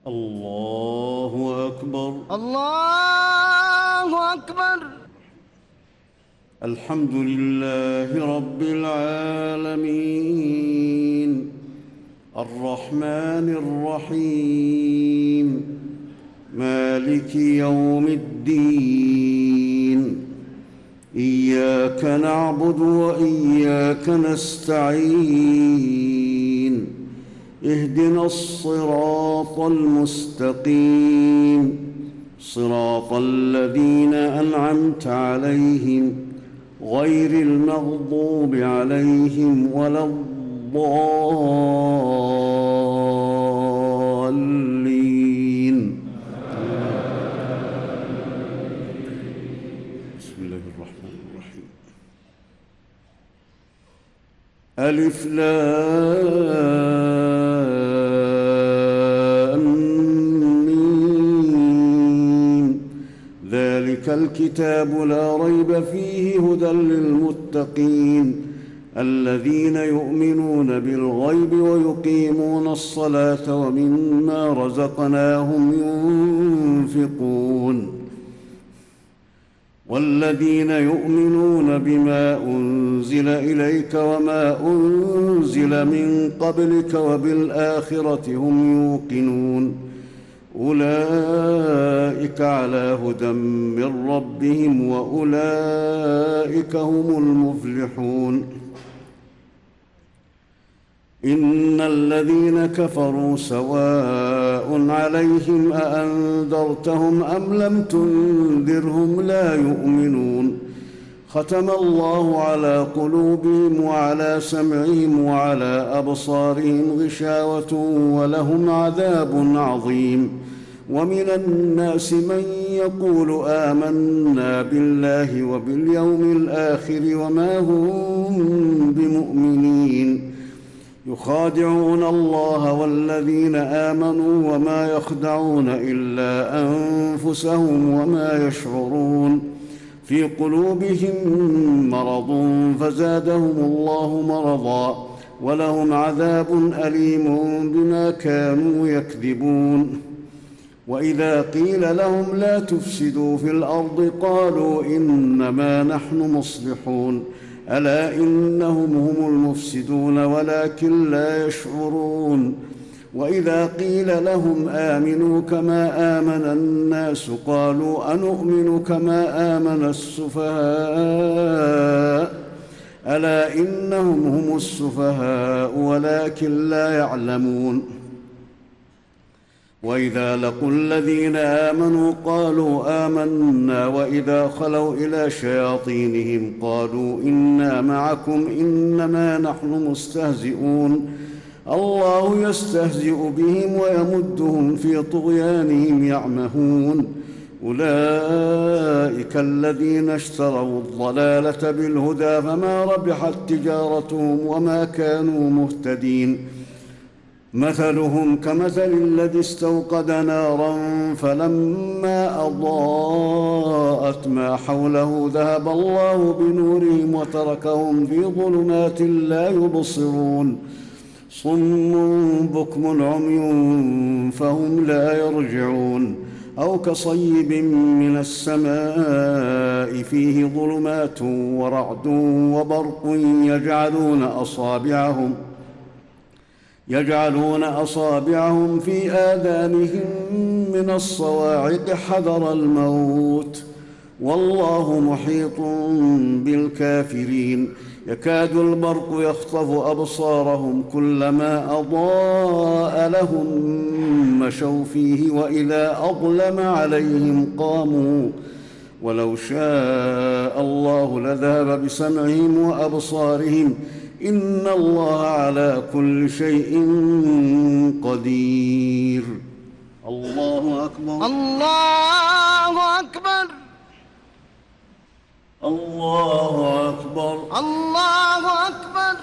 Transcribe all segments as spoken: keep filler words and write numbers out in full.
الله أكبر. الله أكبر. الحمد لله رب العالمين الرحمن الرحيم مالك يوم الدين. إياك نعبد وإياك نستعين. اهدنا الصراط المستقيم صراط الذين أنعمت عليهم غير المغضوب عليهم ولا الضالين. بسم الله الرحمن الرحيم. ألف لام ميم. ذلك الكتاب لا ريب فيه هدى للمتقين الذين يؤمنون بالغيب ويقيمون الصلاة ومما رزقناهم ينفقون والذين يؤمنون بما أنزل إليك وما أنزل من قبلك وبالآخرة هم يوقنون أولئك على هدى من ربهم وأولئك هم المفلحون. إن الذين كفروا سواء عليهم أأنذرتهم أم لم تنذرهم لا يؤمنون. ختم الله على قلوبهم وعلى سمعهم وعلى أبصارهم غشاوة ولهم عذاب عظيم. ومن الناس من يقول آمنا بالله وباليوم الآخر وما هم بمؤمنين يخادعون الله والذين آمنوا وما يخدعون إلا أنفسهم وما يشعرون. في قلوبهم مرض فزادهم الله مرضا ولهم عذاب أليم بما كانوا يكذبون. وإذا قيل لهم لا تفسدوا في الأرض قالوا إنما نحن مصلحون ألا إنهم هم المفسدون ولكن لا يشعرون. وإذا قيل لهم آمنوا كما آمن الناس قالوا أنؤمن كما آمن السفهاء ألا إنهم هم السفهاء ولكن لا يعلمون. وإذا لقوا الذين آمنوا قالوا آمنا وإذا خلوا إلى شياطينهم قالوا إنا معكم إنما نحن مستهزئون. الله يستهزئ بهم ويمدهم في طغيانهم يعمهون. أولئك الذين اشتروا الضلالة بالهدى فما ربحت تجارتهم وما كانوا مهتدين. مثلهم كمثل الذي استوقد نارا فلما أضاءت ما حوله ذهب الله بنورهم وتركهم في ظلمات لا يبصرون. صم بكم عمي فهم لا يرجعون. أو كصيب من السماء فيه ظلمات ورعد وبرق يجعلون أصابعهم يجعلون أصابعهم في آذانهم من الصواعق حذر الموت والله محيط بالكافرين. يكاد البرق يخطف أبصارهم كلما أضاء لهم مشوا فيه وإذا أظلم عليهم قاموا ولو شاء الله لذهب بسمعهم وأبصارهم إن الله على كل شيء قدير. الله أكبر. الله أكبر. الله أكبر. الله أكبر.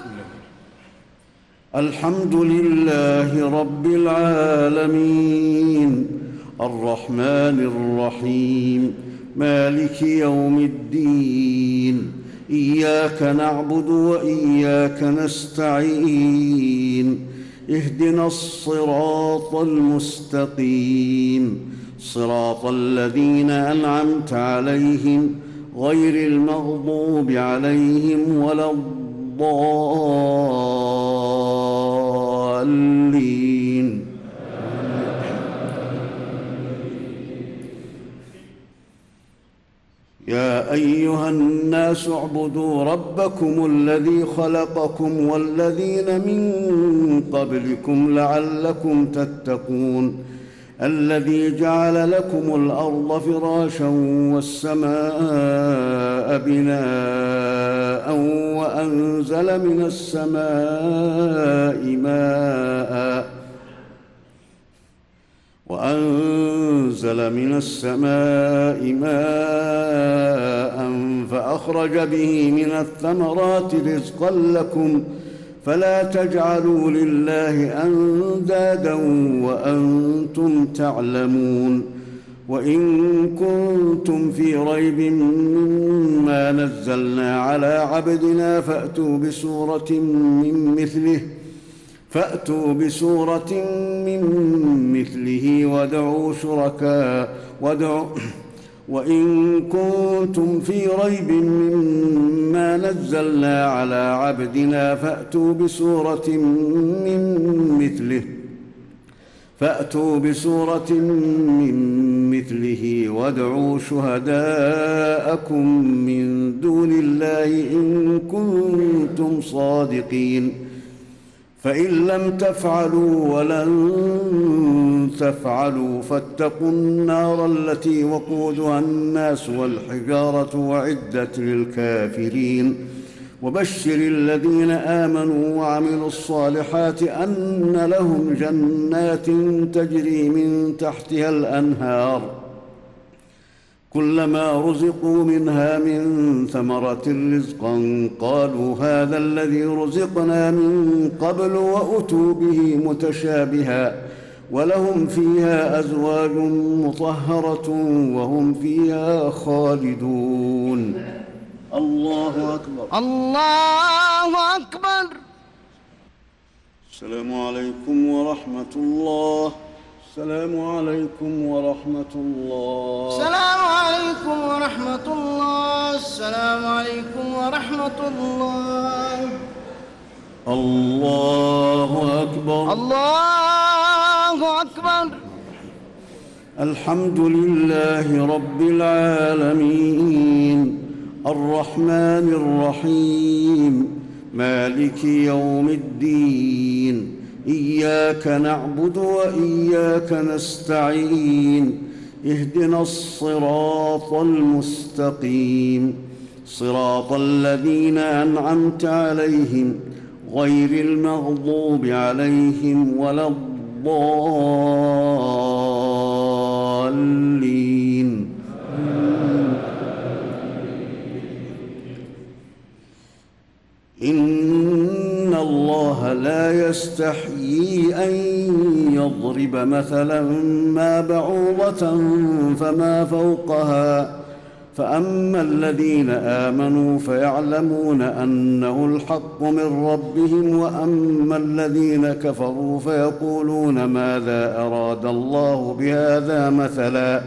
الحمد لله رب العالمين الرحمن الرحيم مالك يوم الدين. إياك نعبد وإياك نستعين اهدنا الصراط المستقيم صراط الذين أنعمت عليهم غير المغضوب عليهم ولا الضالين. يا أيها الناس اعبدوا ربكم الذي خلقكم والذين من قبلكم لعلكم تتقون الذي جعل لكم الأرض فراشا والسماء بناء وأنزل من السماء ماء وأنزل من السماء ماء فأخرج به من الثمرات رزقا لكم فلا تجعلوا لله أندادا وأنتم تعلمون. وإن كنتم في ريب مما نزلنا على عبدنا فأتوا بسورة من مثله فأتوا بسورة من مثله وادعوا شركاء وادعوا وإن كنتم في ريب مما نزلنا على عبدنا فأتوا بسورة من مثله فأتوا بسورة من مثله وادعوا شهداءكم من دون الله إن كنتم صادقين فإن لم تفعلوا ولن تفعلوا فاتقوا النار التي وقودها الناس والحجارة وعدت للكافرين. وبشر الذين آمنوا وعملوا الصالحات أن لهم جنات تجري من تحتها الأنهار كلما رزقوا منها من ثمرة رزقا قالوا هذا الذي رزقنا من قبل وأتوا به متشابها ولهم فيها أزواج مطهرة وهم فيها خالدون. الله أكبر. الله أكبر. السلام عليكم ورحمة الله. السلام عليكم ورحمة الله. السلام عليكم ورحمة الله. السلام عليكم ورحمة الله. الله أكبر. الله أكبر. الحمد لله رب العالمين الرحمن الرحيم مالك يوم الدين إياك نعبد وإياك نستعين اهدنا الصراط المستقيم صراط الذين أنعمت عليهم غير المغضوب عليهم ولا الضالين. إن الله لا يستحيي أن يضرب مثلا ما بعوضة فما فوقها فأما الذين آمنوا فيعلمون أنه الحق من ربهم وأما الذين كفروا فيقولون ماذا أراد الله بهذا مثلا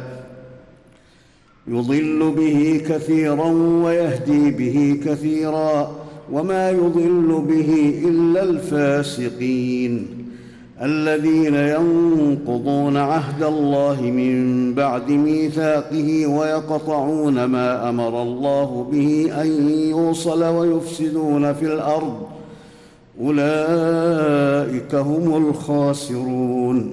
يضل به كثيرا ويهدي به كثيرا وما يضل به إلا الفاسقين الذين ينقضون عهد الله من بعد ميثاقه ويقطعون ما أمر الله به أن يوصل ويفسدون في الأرض أولئك هم الخاسرون.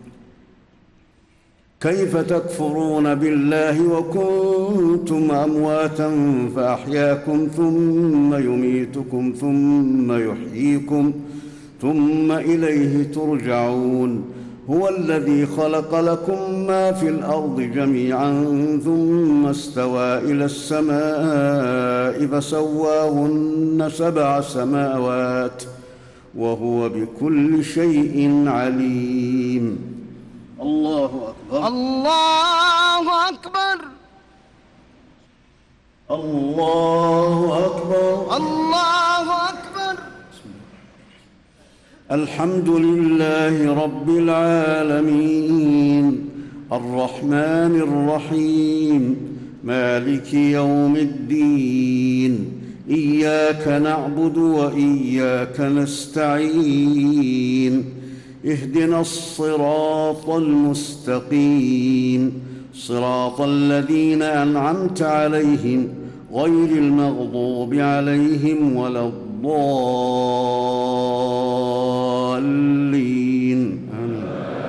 كيف تكفرون بالله وكنتم أمواتا فأحياكم ثم يميتكم ثم يحييكم ثم إليه ترجعون. هو الذي خلق لكم ما في الأرض جميعا ثم استوى إلى السماء فسواهن سبع سماوات وهو بكل شيء عليم. الله أكبر. الله أكبر. الله أكبر. الله أكبر. الحمد لله رب العالمين الرحمن الرحيم مالك يوم الدين إياك نعبد وإياك نستعين اهدنا الصراط المستقيم صراط الذين أنعمت عليهم غير المغضوب عليهم ولا الضالين آمين.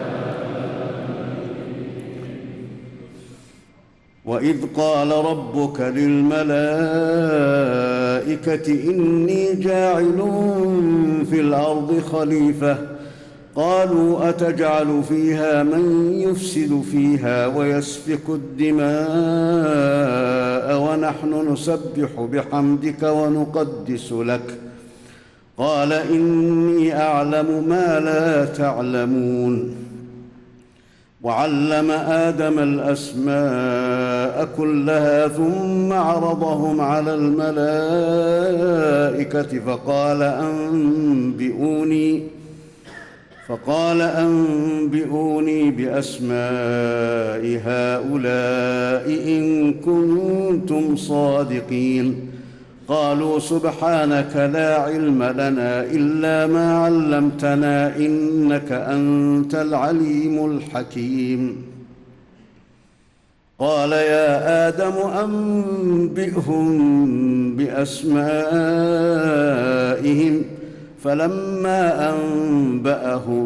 وإذ قال ربك للملائكة إني جاعل في الأرض خليفة قالوا أتجعل فيها من يفسد فيها ويسفك الدماء ونحن نسبح بحمدك ونقدس لك قال إني أعلم ما لا تعلمون وعلم آدم الأسماء كلها ثم عرضهم على الملائكة فقال أنبئوني فقال أنبئوني بأسماء هؤلاء إن كنتم صادقين قالوا سبحانك لا علم لنا إلا ما علمتنا إنك أنت العليم الحكيم قال يا آدم أنبئهم بأسمائهم فلما أنبأهم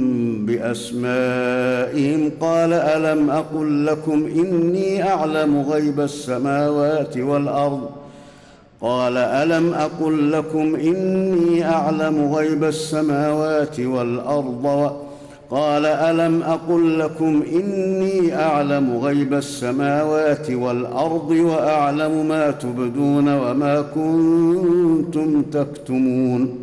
بأسمائهم قال ألم أقل لكم إني أعلم غيب السماوات والأرض قال ألم أقل لكم إني أعلم غيب السماوات والأرض قال ألم أقل لكم إني أعلم غيب السماوات والأرض وأعلم ما تبدون وما كنتم تكتمون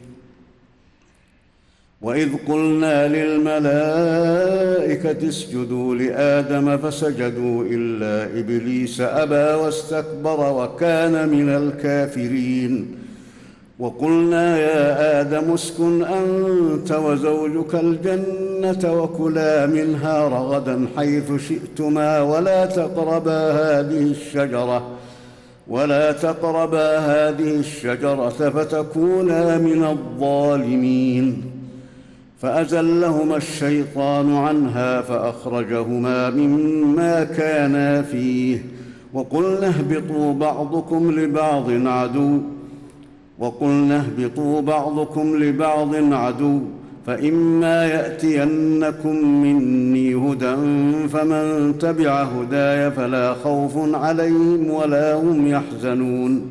وإذ قلنا للملائكة اسجدوا لآدم فسجدوا إلا إبليس أبى واستكبر وكان من الكافرين وقلنا يا آدم اسكن أنت وزوجك الجنة وكلا منها رغدا حيث شئتما ولا تقربا هذه الشجرة ولا تقربا هذه الشجرة فتكونا من الظالمين فأزلهما الشيطان عنها فأخرجهما مما كانا فيه وقلنا اهبطوا بعضكم لبعض عدو وقلنا اهبطوا بعضكم لبعض عدو فإما يأتينكم مني هدى فمن تبع هداي فلا خوف عليهم ولا هم يحزنون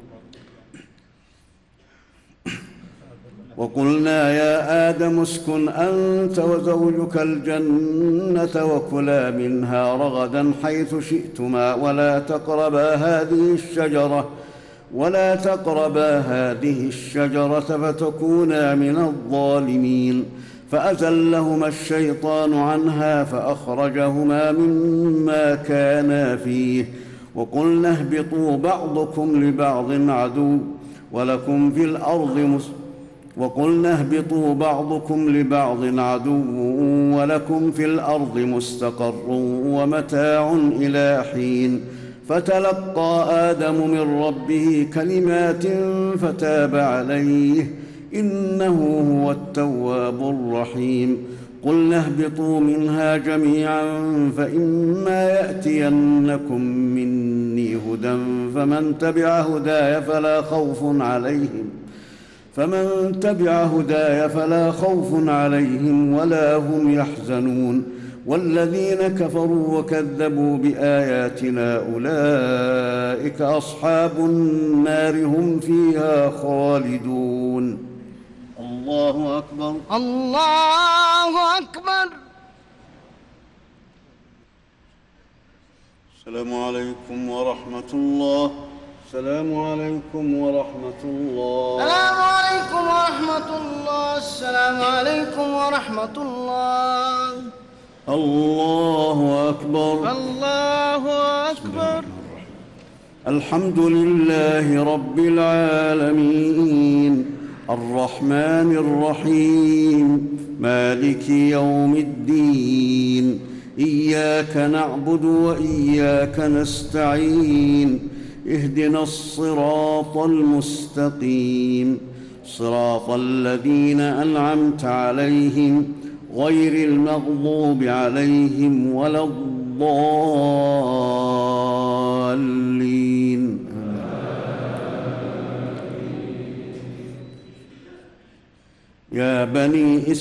وقلنا يا آدم اسكن أنت وزوجك الجنة وكلا منها رغدا حيث شئتما ولا تقربا هذه الشجرة ولا تقربا هذه الشجرة فتكونا من الظالمين فأزلهما الشيطان عنها فأخرجهما مما كانا فيه وقلنا اهبطوا بعضكم لبعض عدو ولكم في الأرض مس وقلنا اهبطوا بعضكم لبعض عدو ولكم في الأرض مستقر ومتاع إلى حين فتلقى آدم من ربه كلمات فتاب عليه إنه هو التواب الرحيم قلنا اهبطوا منها جميعا فإما يأتينكم مني هدى فمن تبع هداي فلا خوف عليهم فمن تبع هداي فلا خوف عليهم ولا هم يحزنون والذين كفروا وكذبوا بآياتنا أولئك أصحاب النار هم فيها خالدون الله أكبر الله أكبر. السلام عليكم ورحمة الله. السلام عليكم ورحمة الله. السلام عليكم ورحمة الله. السلام عليكم ورحمة الله. الله أكبر. الله أكبر. الحمد لله رب العالمين الرحمن الرحيم مالك يوم الدين إياك نعبد وإياك نستعين اهدنا الصراط المستقيم صراط الذين أنعمت عليهم غير المغضوب عليهم ولا الضالين. يا بني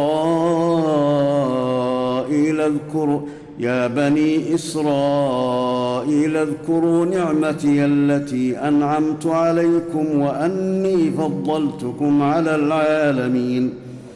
إسرائيل اذكروا يا بني إسرائيل اذكروا نعمتي التي أنعمت عليكم وأني فضلتكم على العالمين.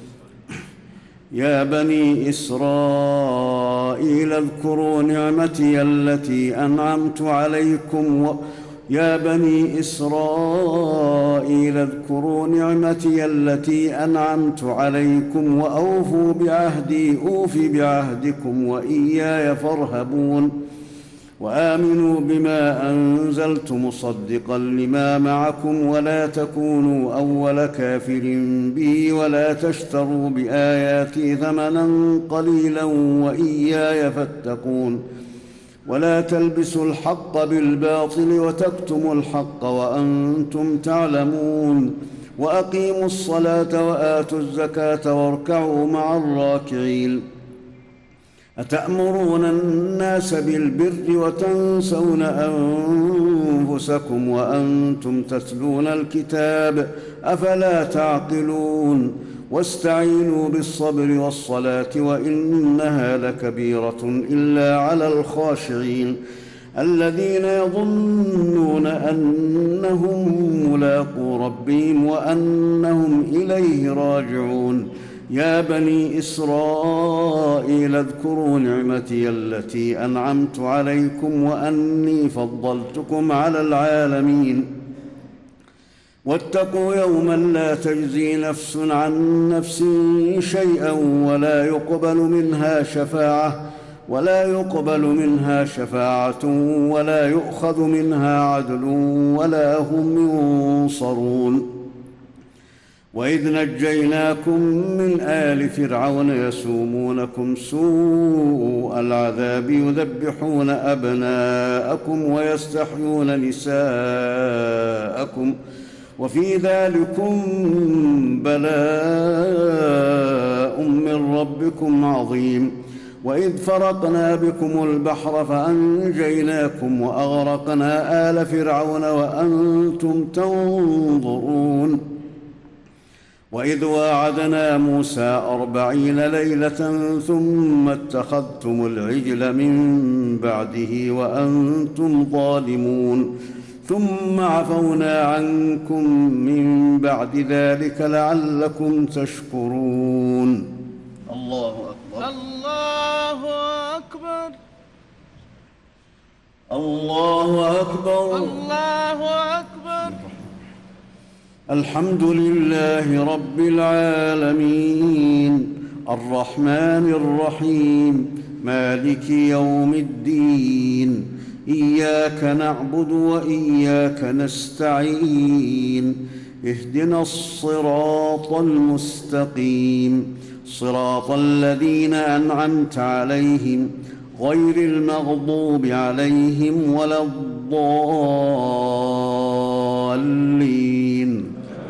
يا بني إسرائيل اذكروا نعمتي التي أنعمت عليكم و... يا بني إسرائيل اذكروا نعمتي التي أنعمت عليكم وأوفوا بعهدي أوف بعهدكم وإياي فارهبون. وآمنوا بما أنزلت مصدقا لما معكم ولا تكونوا أول كافر بي ولا تشتروا بآياتي ثمنا قليلا وإياي فاتقون. ولا تلبسوا الحق بالباطل وتكتموا الحق وأنتم تعلمون. وأقيموا الصلاة وآتوا الزكاة واركعوا مع الراكعين. أتأمرون الناس بالبر وتنسون أنفسكم وأنتم تتلون الكتاب أفلا تعقلون. واستعينوا بالصبر والصلاة وإنها لكبيرة إلا على الخاشعين الذين يظنون أنهم ملاقو ربهم وأنهم إليه راجعون. يا بني إسرائيل اذكروا نعمتي التي أنعمت عليكم وأني فضلتكم على العالمين. واتقوا يوما لا تجزي نفس عن نفس شيئا ولا يقبل منها شفاعة ولا يقبل منها شفاعة ولا يؤخذ منها عدل ولا هم ينصرون. وإذ نجيناكم من آل فرعون يسومونكم سوء العذاب يذبحون أبناءكم ويستحيون نساءكم وفي ذلكم بلاء من ربكم عظيم. وإذ فرقنا بكم البحر فأنجيناكم وأغرقنا آل فرعون وأنتم تنظرون. وإذ واعدنا موسى أربعين ليلة ثم اتخذتم العجل من بعده وأنتم ظالمون ثم عفونا عنكم من بعد ذلك لعلكم تشكرون. الله أكبر. الله أكبر. الله أكبر. الله أكبر. الحمد لله رب العالمين الرحمن الرحيم مالك يوم الدين إياك نعبد وإياك نستعين اهدنا الصراط المستقيم صراط الذين أنعمت عليهم غير المغضوب عليهم ولا الضالين.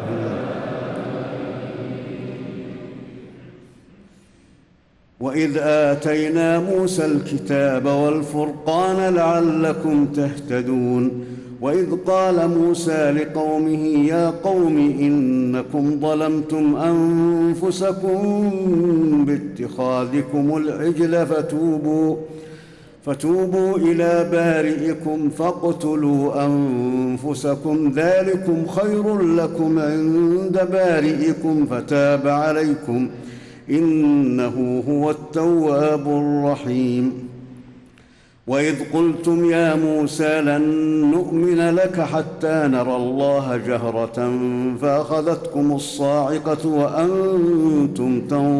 وإذ آتينا موسى الكتاب والفرقان لعلكم تهتدون. وإذ قال موسى لقومه يا قوم إنكم ظلمتم أنفسكم باتخاذكم العجل فتوبوا فتوبوا إلى بارئكم فاقتلوا أنفسكم ذلكم خير لكم عند بارئكم فتاب عليكم إنه هو التواب الرحيم. وإذ قلتم يا موسى لن نؤمن لك حتى نرى الله جهرة فأخذتكم الصاعقة وأنتم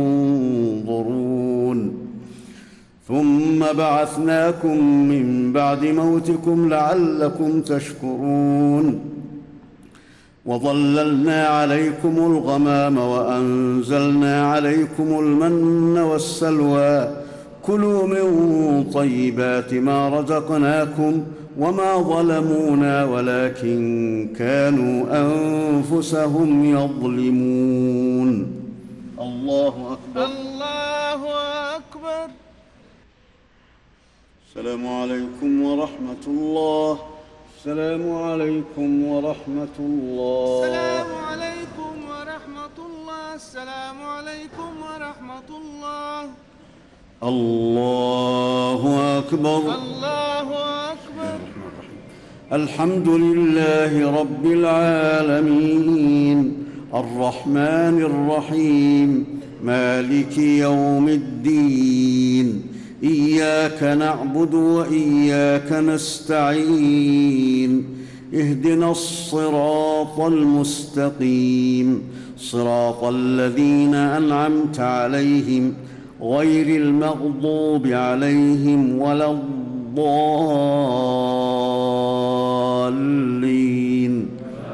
تنظرون ثم بعثناكم من بعد موتكم لعلكم تشكرون. وظللنا عليكم الغمام وأنزلنا عليكم المن والسلوى كلوا من طيبات ما رزقناكم وما ظلمونا ولكن كانوا أنفسهم يظلمون. الله أكبر. الله أكبر. السلام عليكم ورحمة الله. السلام عليكم ورحمة الله. السلام عليكم ورحمة الله. السلام عليكم ورحمة الله. الله أكبر. الله أكبر. الحمد لله رب العالمين الرحمن الرحيم مالك يوم الدين إياك نعبد وإياك نستعين اهدنا الصراط المستقيم صراط الذين أنعمت عليهم غير المغضوب عليهم ولا الضالين.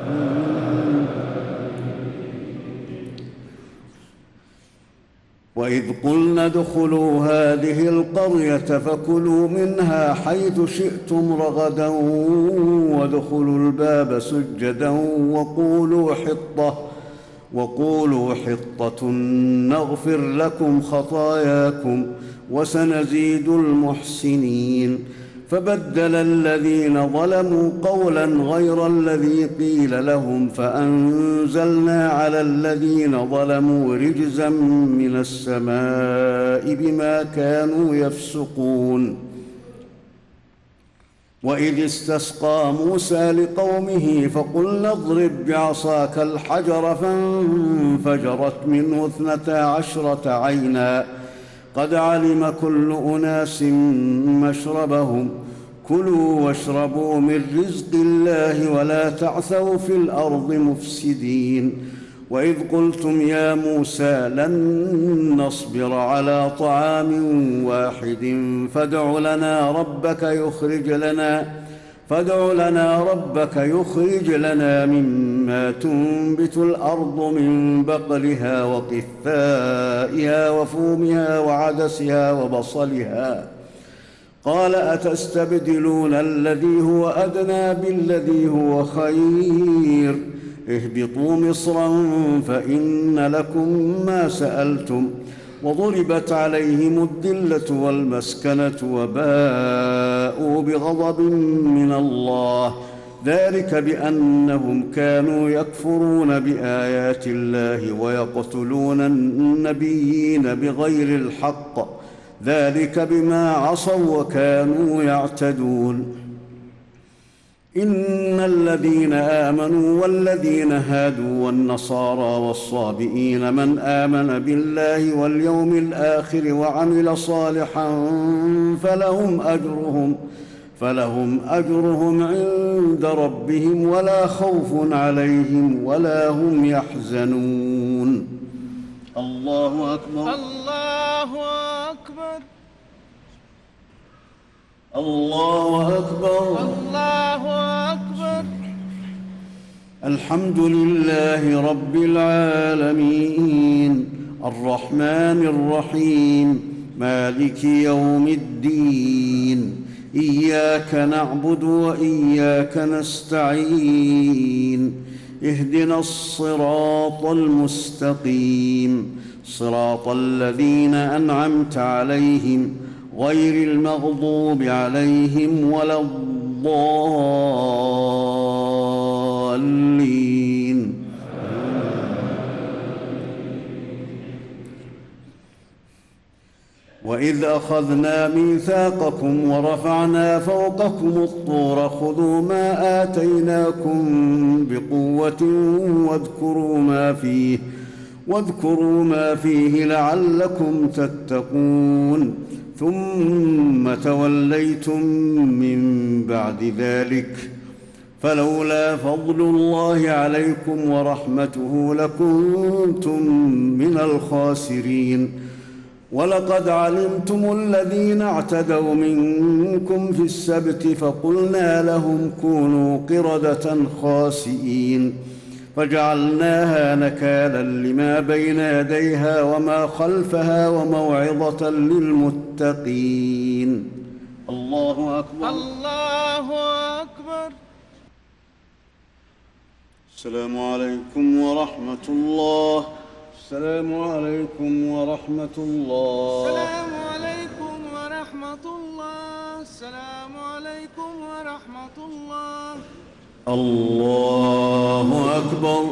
وإذ قلنا ادخلوا هذه القرية فكلوا منها حيث شئتم رغدا وادخلوا الباب سجدا وقولوا حطة وقولوا حطة نغفر لكم خطاياكم وسنزيد المحسنين. فبدل الذين ظلموا قولا غير الذي قيل لهم فأنزلنا على الذين ظلموا رجزا من السماء بما كانوا يفسقون. وإذ استسقى موسى لقومه فقلنا اضرب بعصاك الحجر فانفجرت منه اثنتا عشرة عينا قد علم كل أناس مشربهم كلوا واشربوا من رزق الله ولا تعثوا في الأرض مفسدين. وإذ قلتم يا موسى لن نصبر على طعام واحد فادع لنا ربك يخرج لنا فادع لنا ربك يخرج لنا مما تنبت الأرض من بقلها وقثائها وفومها وعدسها وبصلها قال أتستبدلون الذي هو أدنى بالذي هو خير اهبطوا مصرا فإن لكم ما سألتم وضربت عليهم الذلة والمسكنة وباءوا بغضب من الله ذلك بأنهم كانوا يكفرون بآيات الله ويقتلون النبيين بغير الحق ذلك بما عصوا وكانوا يعتدون. إن الذين آمنوا والذين هادوا والنصارى والصابئين من آمن بالله واليوم الآخر وعمل صالحا فلهم أجرهم فلهم أجرهم عند ربهم ولا خوف عليهم ولا هم يحزنون. الله أكبر. الله أكبر. الله أكبر. الله أكبر. الحمد لله رب العالمين الرحمن الرحيم مالك يوم الدين إياك نعبد وإياك نستعين اهدنا الصراط المستقيم صراط الذين أنعمت عليهم غير المغضوب عليهم ولا الضالين. وإذ أخذنا ميثاقكم ورفعنا فوقكم الطور خذوا ما آتيناكم بقوة واذكروا ما فيه واذكروا ما فيه لعلكم تتقون ثم توليتم من بعد ذلك فلولا فضل الله عليكم ورحمته لكنتم من الخاسرين. ولقد علمتم الذين اعتدوا منكم في السبت فقلنا لهم كونوا قردة خاسئين فجعلناها نكالا لما بين يديها وما خلفها وموعظة للمتقين. الله أكبر. الله أكبر. السلام عليكم ورحمة الله. السلام عليكم ورحمة الله. السلام عليكم ورحمة الله. السلام عليكم ورحمة الله. الله أكبر.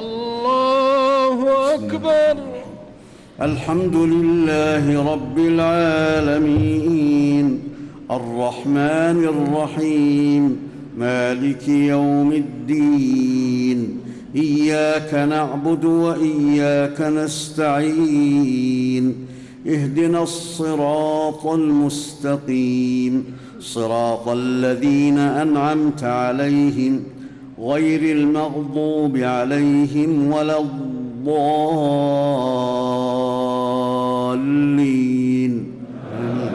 الله أكبر. الحمد لله رب العالمين الرحمن الرحيم مالك يوم الدين إياك نعبد وإياك نستعين اهدنا الصراط المستقيم صراط الذين أنعمت عليهم غير المغضوب عليهم ولا الضالين. آمين.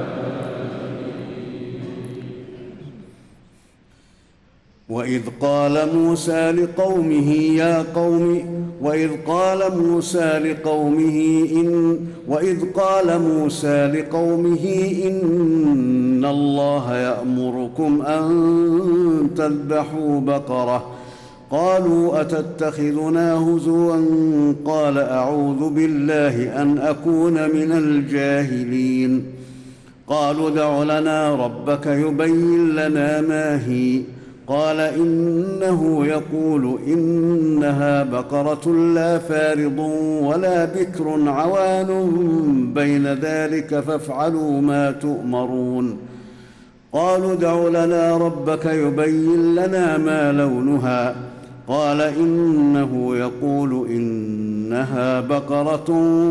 وإذ قال موسى لقومه يا قوم وإذ قال موسى لقومه إن وإذ قال موسى لقومه إن الله يأمركم أن تذبحوا بقرة قالوا أتتخذنا هزوا قال أعوذ بالله أن أكون من الجاهلين قالوا ادع لنا ربك يبين لنا ما هي قال إنه يقول إنها بقرة لا فارض ولا بكر عوان بين ذلك فافعلوا ما تؤمرون قالوا ادع لنا ربك يبين لنا ما لونها قال إنه يقول إنها بقرة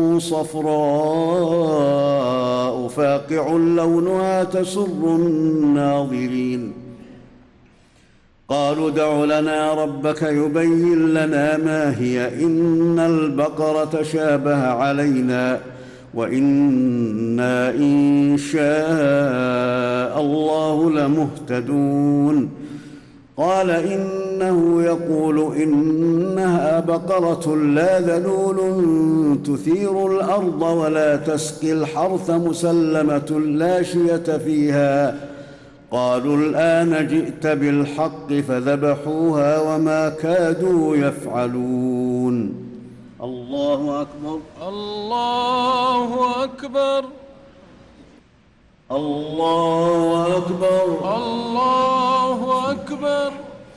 صفراء فاقع لونها تسر الناظرين قالوا ادع لنا ربك يبين لنا ما هي إن البقرة شابه علينا وإنا إن شاء الله لمهتدون قال إنه يقول إنها بقرة لا ذلول تثير الأرض ولا تسقي الحرث مسلمة لا شية فيها قالوا الآن جئت بالحق فذبحوها وما كادوا يفعلون. الله أكبر. الله أكبر. الله أكبر. الله أكبر.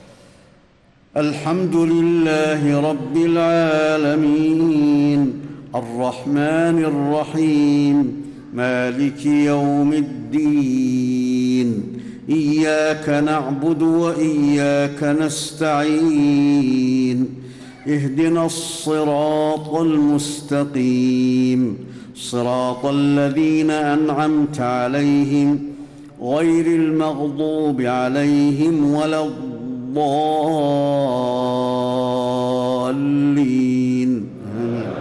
الحمد لله رب العالمين الرحمن الرحيم مالك يوم الدين إياك نعبد وإياك نستعين اهدنا الصراط المستقيم صراط الذين أنعمت عليهم غير المغضوب عليهم ولا الضالين. آمين.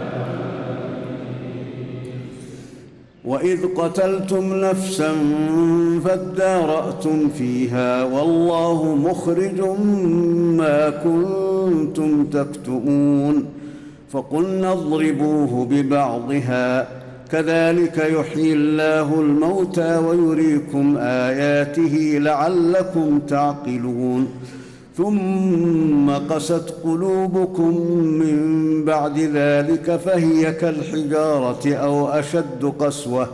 وإذ قتلتم نفسا فادارأتم فيها والله مخرج ما كنتم تكتمون فقلنا اضربوه ببعضها كذلك يحيي الله الموتى ويريكم آياته لعلكم تعقلون ثم قست قلوبكم من بعد ذلك فهي كالحجارة أو أشد قسوة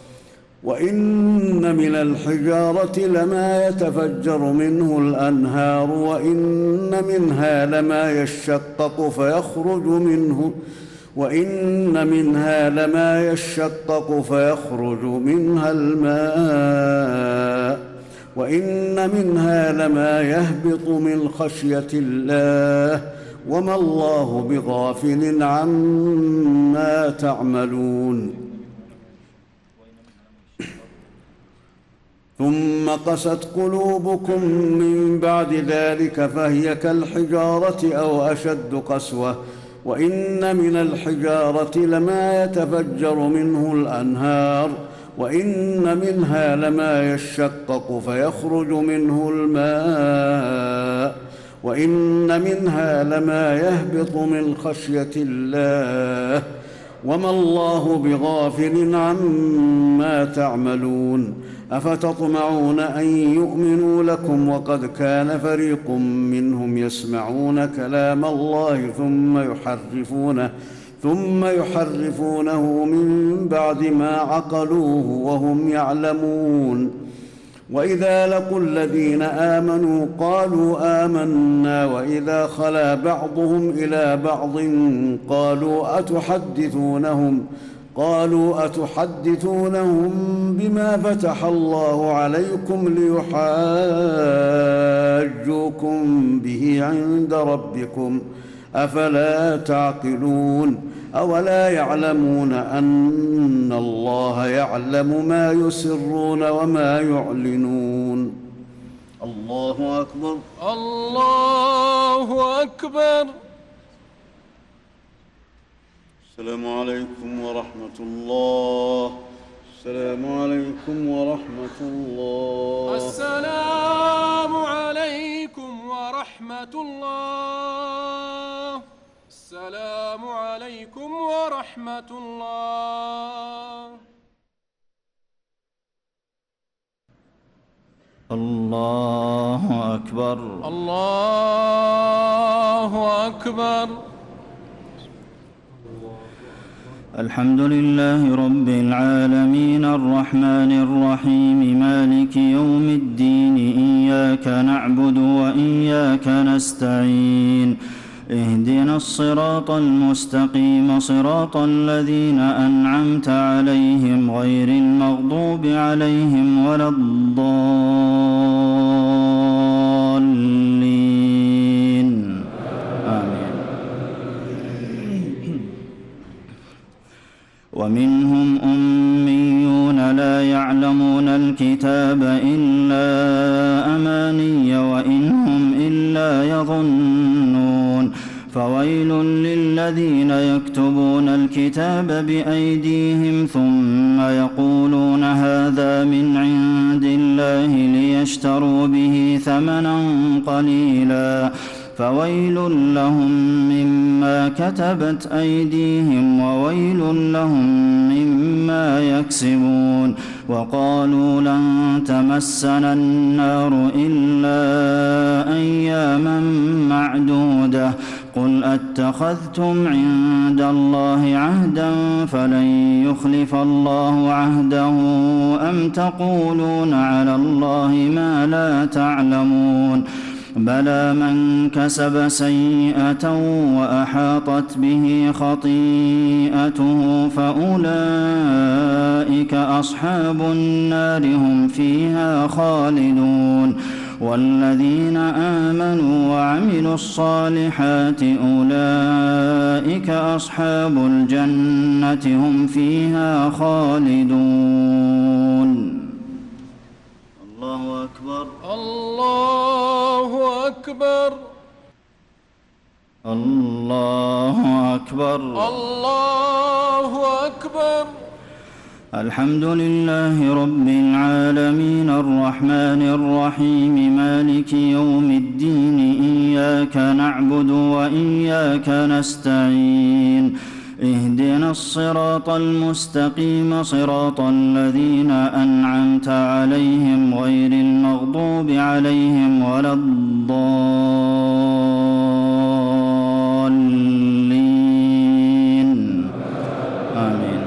وإن من الحجارة لما يتفجر منه الأنهار وإن منها لما يشقق فيخرج منه وإن منها لما يشقق فيخرج منها الماء وإن منها لما يهبط من خشية الله وما الله بغافل عما تعملون ثم قست قلوبكم من بعد ذلك فهي كالحجارة أو أشد قسوة وإن من الحجارة لما يتفجر منه الأنهار وإن منها لما يشقق فيخرج منه الماء وإن منها لما يهبط من خشية الله وما الله بغافل عما تعملون. أفتطمعون أن يؤمنوا لكم وقد كان فريق منهم يسمعون كلام الله ثم يحرفونه ثم يحرفونه من بعد ما عقلوه وهم يعلمون. وإذا لقوا الذين آمنوا قالوا آمنا وإذا خلا بعضهم إلى بعض قالوا أتحدثونهم قالوا أتحدثونهم بما فتح الله عليكم ليحاجوكم به عند ربكم أفلا تعقلون. أولا يعلمون أن الله يعلم ما يسرون وما يعلنون. الله أكبر. الله أكبر. السلام عليكم ورحمة الله. السلام عليكم ورحمة الله. السلام عليكم ورحمة الله. السلام عليكم ورحمة الله. الله أكبر. الله أكبر. الحمد لله رب العالمين الرحمن الرحيم مالك يوم الدين إياك نعبد وإياك نستعين اهدنا الصراط المستقيم صراط الذين أنعمت عليهم غير المغضوب عليهم ولا الضالين آمين. ومنهم أميون لا يعلمون الكتاب إلا أماني وإن هم إلا يظنون فويل للذين يكتبون الكتاب بأيديهم ثم يقولون هذا من عند الله ليشتروا به ثمنا قليلا فويل لهم مما كتبت أيديهم وويل لهم مما يكسبون. وقالوا لن تمسنا النار إلا أياما معدودة قل أتخذتم عند الله عهدا فلن يخلف الله عهده أم تقولون على الله ما لا تعلمون بلى من كسب سيئة وأحاطت به خطيئته فأولئك أصحاب النار هم فيها خالدون. والذين آمنوا وعملوا الصالحات أولئك أصحاب الجنة هم فيها خالدون. الله أكبر. الله أكبر. الله أكبر. الله أكبر. الحمد لله رب العالمين الرحمن الرحيم مالك يوم الدين إياك نعبد وإياك نستعين اهدنا الصراط المستقيم صراط الذين أنعمت عليهم غير المغضوب عليهم ولا الضالين آمين.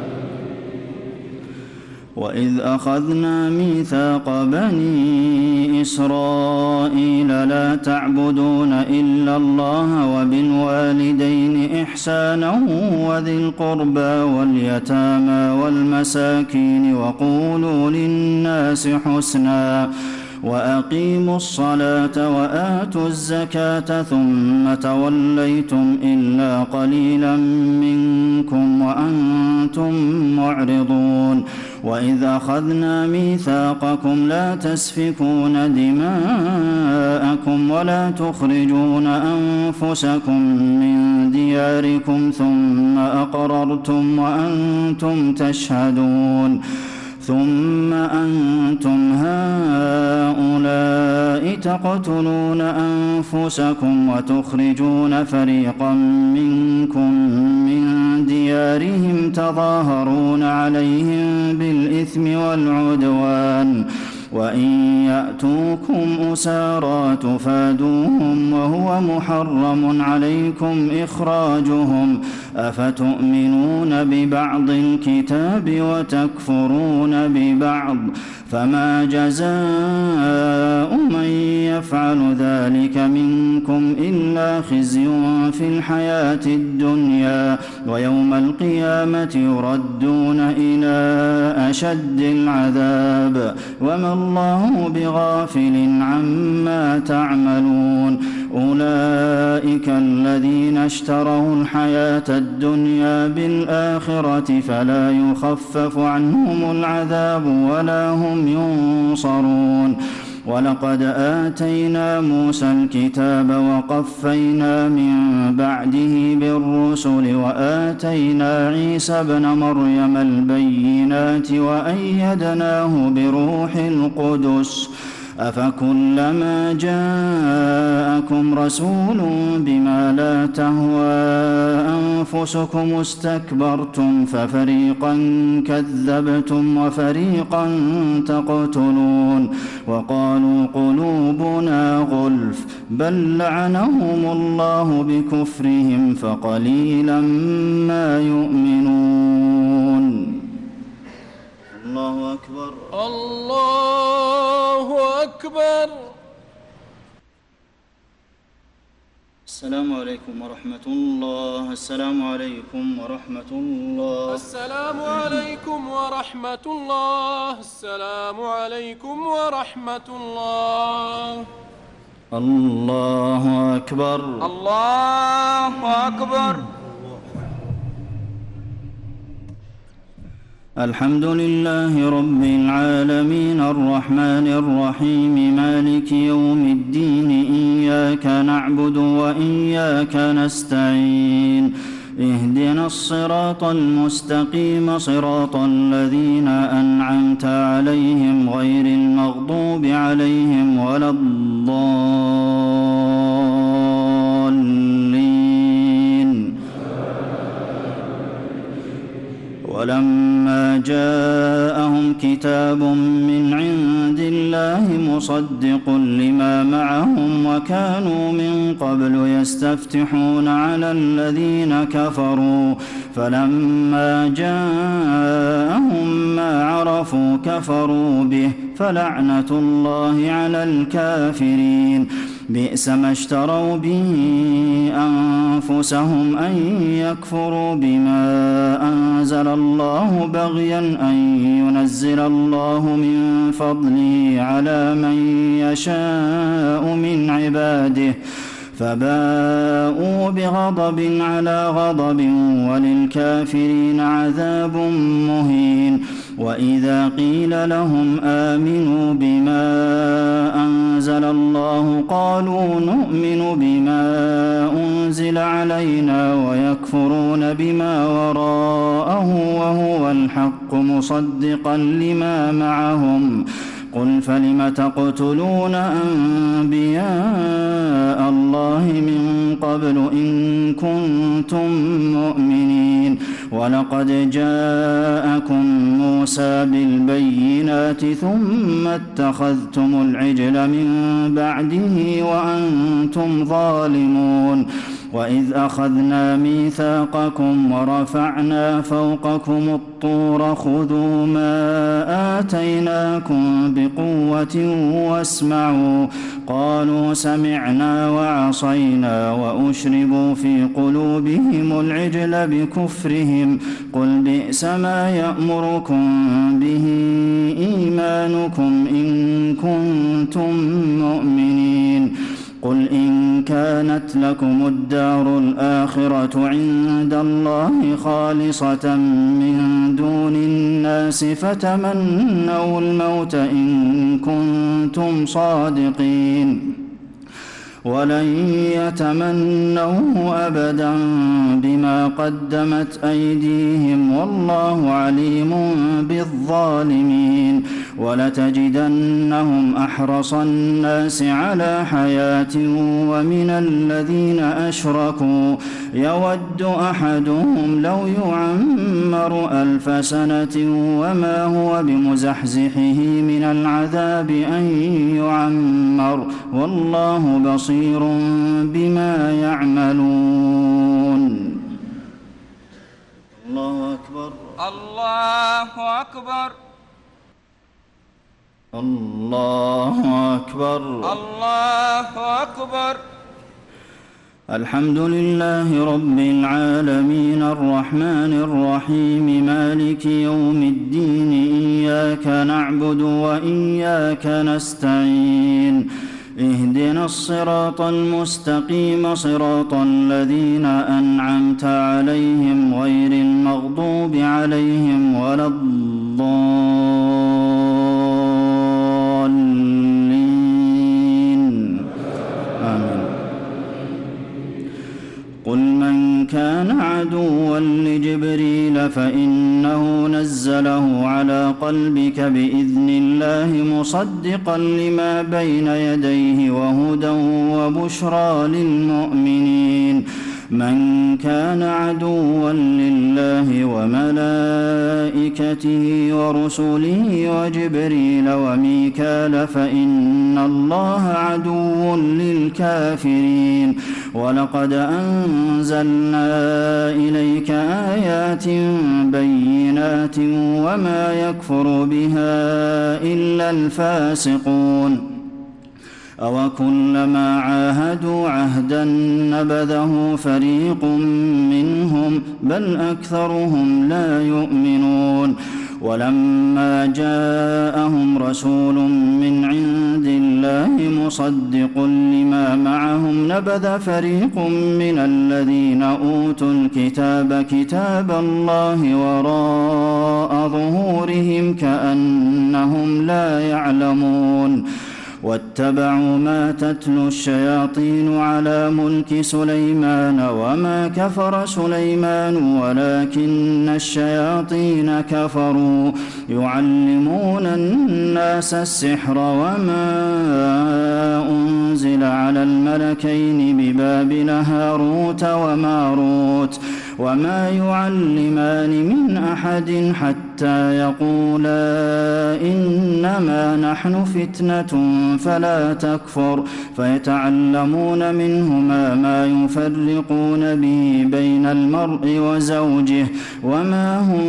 وإذ أخذنا ميثاق بني إسرائيل لا تعبدون إلا الله وبالوالدين إحسانا وذي القربى واليتامى والمساكين وقولوا للناس حسنا وأقيموا الصلاة وآتوا الزكاة ثم توليتم إلا قليلا منكم وأنتم معرضون. وإذ أخذنا ميثاقكم لا تسفكون دماءكم ولا تخرجون أنفسكم من دياركم ثم أقررتم وأنتم تشهدون ثم أنتم هؤلاء تقتلون أنفسكم وتخرجون فريقا منكم من ديارهم تظاهرون عليهم بالإثم والعدوان وإن يأتوكم أسارى تفادوهم وهو محرم عليكم إخراجهم أفتؤمنون ببعض الكتاب وتكفرون ببعض فما جزاء من يفعل ذلك منكم إلا خزي في الحياة الدنيا ويوم القيامة يردون إلى أشد العذاب وما الله بغافل عما تعملون أولئك الذين اشتروا الحياة الدنيا بالآخرة فلا يخفف عنهم العذاب ولا هم ينصرون ولقد آتينا موسى الكتاب وقفينا من بعده بالرسل وآتينا عيسى ابن مريم البينات وأيدناه بروح القدس أفكلما جاءكم رسول بما لا تهوى أنفسكم استكبرتم ففريقا كذبتم وفريقا تقتلون وقالوا قلوبنا غلف بل لعنهم الله بكفرهم فقليلا ما يؤمنون. الله أكبر. الله أكبر. السلام عليكم ورحمة الله. السلام عليكم ورحمة الله. السلام عليكم ورحمة الله. السلام عليكم ورحمة الله. الله أكبر. الله أكبر. الحمد لله رب العالمين الرحمن الرحيم مالك يوم الدين إياك نعبد وإياك نستعين اهدنا الصراط المستقيم صراط الذين أنعمت عليهم غير المغضوب عليهم ولا الضالين. ولما جاءهم كتاب من عند الله مصدق لما معهم وكانوا من قبل يستفتحون على الذين كفروا فلما جاءهم ما عرفوا كفروا به فلعنة الله على الكافرين. بئس ما اشتروا به أنفسهم أن يكفروا بما أنزل الله بغيا أن ينزل الله من فضله على من يشاء من عباده فباءوا بغضب على غضب وللكافرين عذاب مهين. وإذا قيل لهم آمنوا بما أنزل الله قالوا نؤمن بما أنزل علينا ويكفرون بما وراءه وهو الحق مصدقا لما معهم قل فلم تقتلون أنبياء الله من قبل إن كنتم مؤمنين ولقد جاءكم موسى بالبينات ثم اتخذتم العجل من بعده وأنتم ظالمون وإذ أخذنا ميثاقكم ورفعنا فوقكم الطور خذوا ما آتيناكم بقوة واسمعوا قالوا سمعنا وعصينا وأشربوا في قلوبهم العجل بكفرهم قل بئس ما يأمركم به إيمانكم إن كنتم مؤمنين قل إن كانت لكم الدار الآخرة عند الله خالصة من دون الناس فتمنوا الموت إن كنتم صادقين ولن يتمنوه أبدا بما قدمت أيديهم والله عليم بالظالمين ولتجدنهم أحرص الناس على حياة ومن الذين أشركوا يود أحدهم لو يعمر ألف سنة وما هو بمزحزحه من العذاب أن يعمر والله بصير بما يعملون. الله أكبر. الله أكبر. الله أكبر. الله أكبر. الحمد لله رب العالمين الرحمن الرحيم مالك يوم الدين إياك نعبد وإياك نستعين اهدنا الصراط المستقيم صراط الذين أنعمت عليهم غير المغضوب عليهم ولا الضالين آمين. قل من كان عدوا لجبريل فإنه نزله على قلبك بإذن الله مصدقا لما بين يديه وهدى وبشرى للمؤمنين. من كان عدوا لله وملائكته ورسله وجبريل وميكال فإن الله عدو للكافرين. ولقد أنزلنا إليك آيات بينات وما يكفر بها إلا الفاسقون. أوكلما عاهدوا عهدا نبذه فريق منهم بل أكثرهم لا يؤمنون. ولما جاءهم رسول من عند الله مصدق لما معهم نبذ فريق من الذين أوتوا الكتاب كتاب الله وراء ظهورهم كأنهم لا يعلمون. واتبعوا ما تتلو الشياطين على ملك سليمان وما كفر سليمان ولكن الشياطين كفروا يعلمون الناس السحر وما أنزل على الملكين ببابل هاروت وماروت وما يعلمان من أحد حتى يقولا إنما نحن فتنة فلا تكفر فيتعلمون منهما ما يفرقون به بين المرء وزوجه وما هم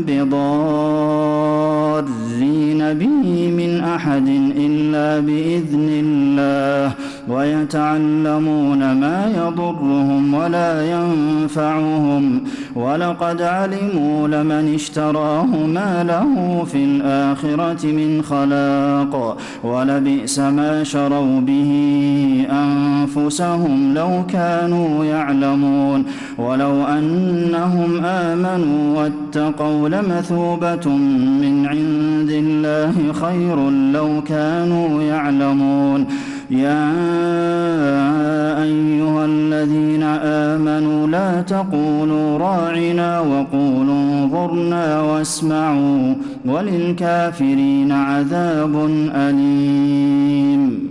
بضارين به من أحد إلا بإذن الله ويتعلمون ما يضرهم ولا ينفعهم ولقد علموا لمن اشتراه ما له في الآخرة من خلاق ولبئس ما شروا به أنفسهم لو كانوا يعلمون. ولو أنهم آمنوا واتقوا لمثوبة من عند الله خير لو كانوا يعلمون. يا أيها الذين آمنوا لا تقولوا راعنا وقولوا انظرنا واسمعوا وللكافرين عذاب أليم.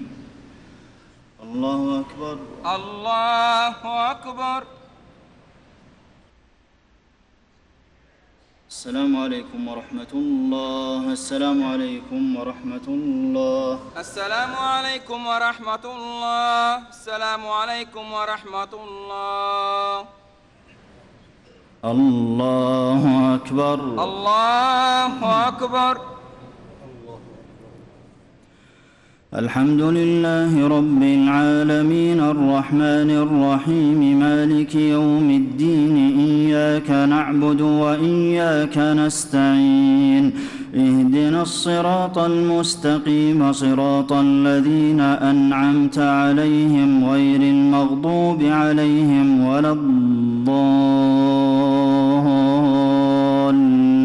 الله أكبر. الله أكبر. السلام عليكم ورحمة الله. السلام عليكم ورحمة الله. السلام عليكم ورحمة الله. السلام عليكم ورحمة الله. الله أكبر. الله أكبر. الحمد لله رب العالمين الرحمن الرحيم مالك يوم الدين إياك نعبد وإياك نستعين اهدنا الصراط المستقيم صراط الذين أنعمت عليهم غير المغضوب عليهم ولا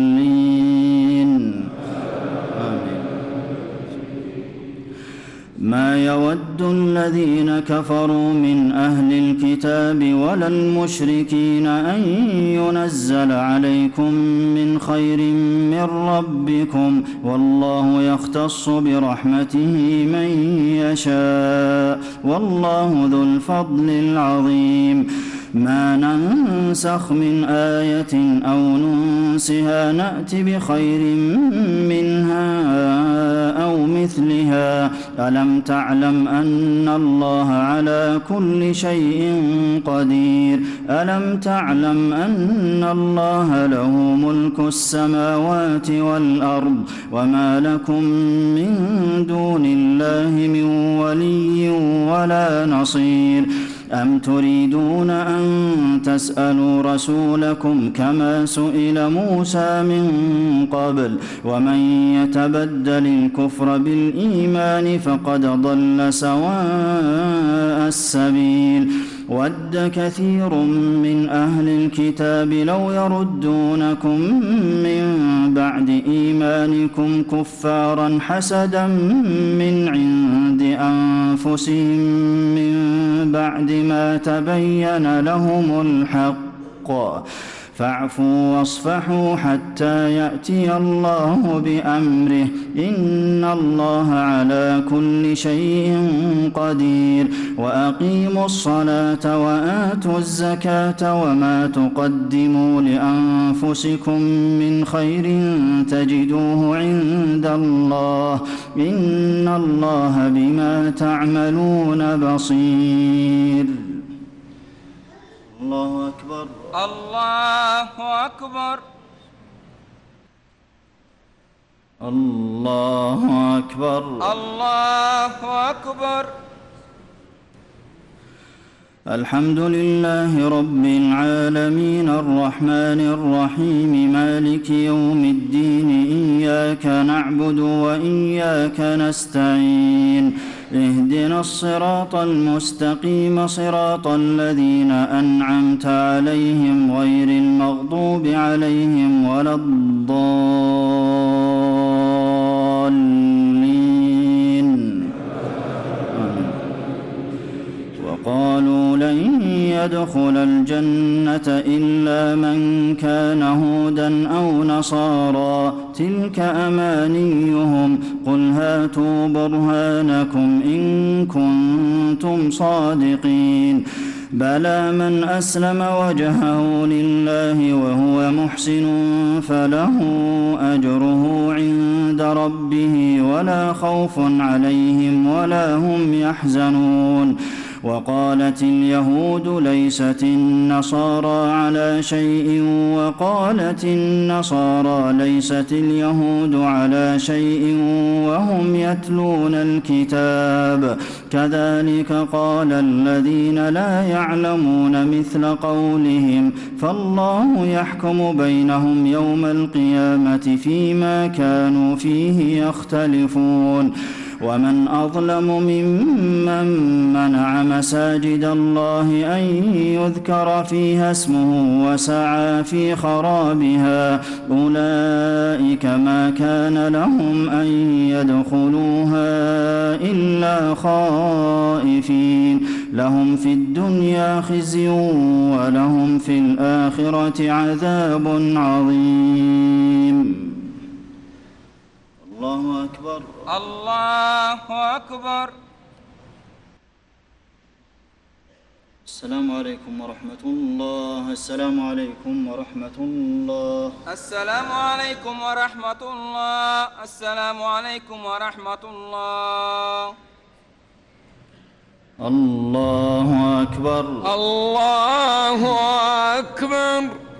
الضالين آمين. ما يود الذين كفروا من أهل الكتاب ولا المشركين أن ينزل عليكم من خير من ربكم والله يختص برحمته من يشاء والله ذو الفضل العظيم ما ننسخ من آية أو ننسها نأت بخير منها أو مثلها ألم تعلم أن الله على كل شيء قدير ألم تعلم أن الله له ملك السماوات والأرض وما لكم من دون الله من ولي ولا نصير أم تريدون أن تسألوا رسولكم كما سئل موسى من قبل ومن يتبدل الكفر بالإيمان فقد ضل سواء السبيل ود كثير من أهل الكتاب لو يردونكم من بعد إيمانكم كفارا حسدا من عند أنفسهم من بعد ما تبين لهم الحق فاعفوا واصفحوا حتى يأتي الله بأمره إن الله على كل شيء قدير وأقيموا الصلاة وآتوا الزكاة وما تقدموا لأنفسكم من خير تجدوه عند الله إن الله بما تعملون بصير. الله أكبر. الله أكبر. الله أكبر. الله أكبر. الحمد لله رب العالمين الرحمن الرحيم مالك يوم الدين إياك نعبد وإياك نستعين اهدنا الصراط المستقيم صراط الذين أنعمت عليهم غير المغضوب عليهم ولا الضالين وقالوا لن يدخل الجنة إلا من كان هودا أو نصارى تلك أمانيهم قل هاتوا برهانكم إن كنتم صادقين بلى من أسلم وجهه لله وهو محسن فله أجره عند ربه ولا خوف عليهم ولا هم يحزنون وقالت اليهود ليست النصارى على شيء وقالت النصارى ليست اليهود على شيء وهم يتلون الكتاب كذلك قال الذين لا يعلمون مثل قولهم فالله يحكم بينهم يوم القيامة فيما كانوا فيه يختلفون ومن أظلم ممن منع مساجد الله أن يذكر فيها اسمه وسعى في خرابها أولئك ما كان لهم أن يدخلوها إلا خائفين لهم في الدنيا خزي ولهم في الآخرة عذاب عظيم. الله أكبر. الله أكبر. السلام عليكم ورحمة الله. السلام عليكم ورحمة الله. السلام عليكم ورحمة الله. السلام عليكم ورحمة الله. الله أكبر. الله أكبر.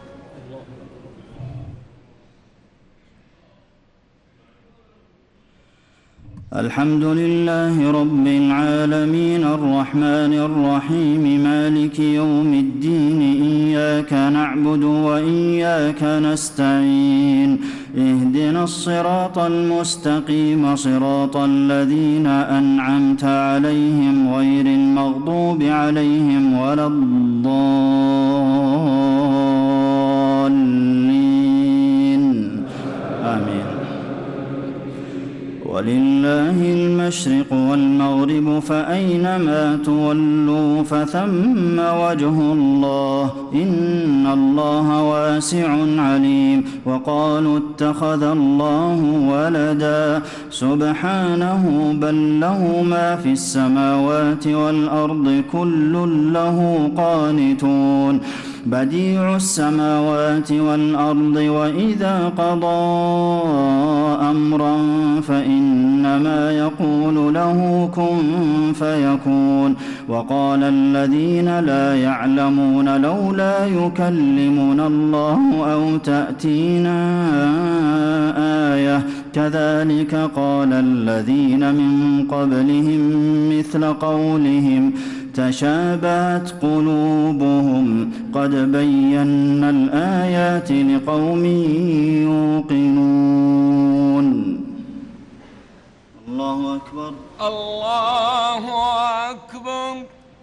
الحمد لله رب العالمين الرحمن الرحيم مالك يوم الدين إياك نعبد وإياك نستعين اهدنا الصراط المستقيم صراط الذين أنعمت عليهم غير المغضوب عليهم ولا الضالين آمين. ولله المشرق والمغرب فأينما تولوا فثم وجه الله إن الله واسع عليم وقالوا اتخذ الله ولدا سبحانه بل له ما في السماوات والأرض كل له قانتون بديع السماوات والأرض وإذا قضى أمرا فإنما يقول له كن فيكون وقال الذين لا يعلمون لولا يكلمنا الله أو تأتينا آية كذلك قال الذين من قبلهم مثل قولهم تشابهت قلوبهم قد بينا الآيات لقوم يوقنون الله أكبر الله أكبر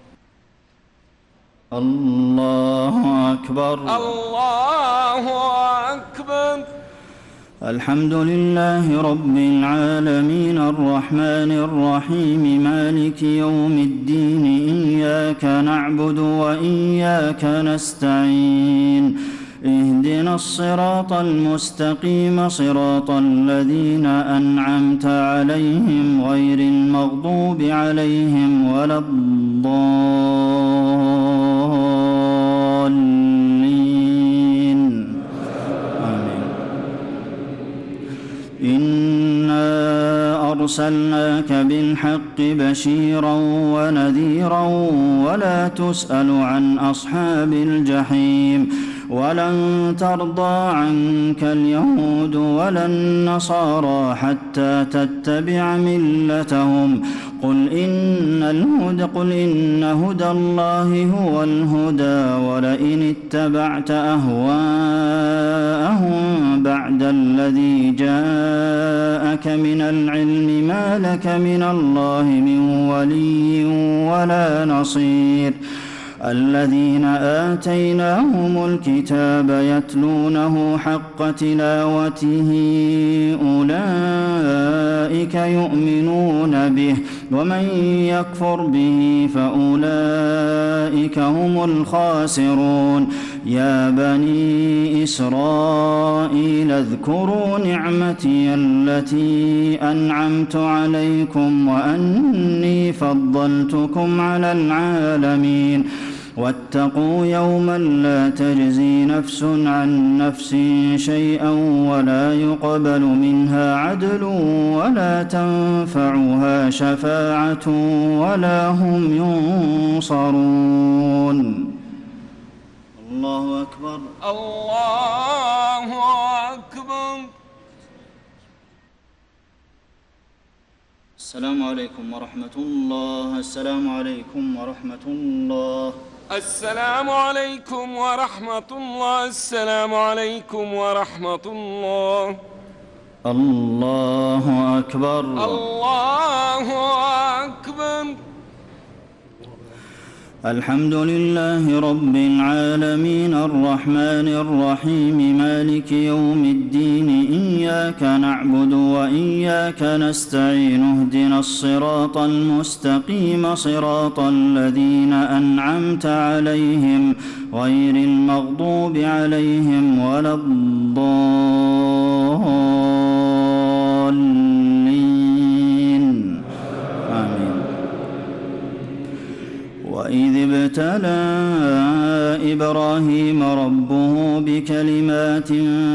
الله أكبر الله أكبر الحمد لله رب العالمين الرحمن الرحيم مالك يوم الدين إياك نعبد وإياك نستعين اهدنا الصراط المستقيم صراط الذين أنعمت عليهم غير المغضوب عليهم ولا الضالين آمين. إنا أرسلناك بالحق بشيرا ونذيرا ولا تسأل عن أصحاب الجحيم ولن ترضى عنك اليهود ولا النصارى حتى تتبع ملتهم قل إن الهدى قل إن هدى الله هو الهدى ولئن اتبعت أهواءهم بعد الذي جاءك من العلم ما لك من الله من ولي ولا نصير الذين آتيناهم الكتاب يتلونه حق تلاوته أولئك يؤمنون به ومن يكفر به فأولئك هم الخاسرون يا بني إسرائيل اذكروا نعمتي التي أنعمت عليكم وأني فضلتكم على العالمين واتقوا يوما لا تجزي نفس عن نفس شيئا ولا يقبل منها عدل ولا تنفعها شفاعة ولا هم ينصرون الله أكبر الله أكبر السلام عليكم ورحمة الله السلام عليكم ورحمة الله السلام عليكم ورحمة الله السلام عليكم ورحمة الله الله أكبر الله أكبر الحمد لله رب العالمين الرحمن الرحيم مالك يوم الدين إياك نعبد وإياك نستعين اهدنا الصراط المستقيم صراط الذين أنعمت عليهم غير المغضوب عليهم ولا الضالين آمين. وإذ ابتلى إبراهيم ربه بكلمات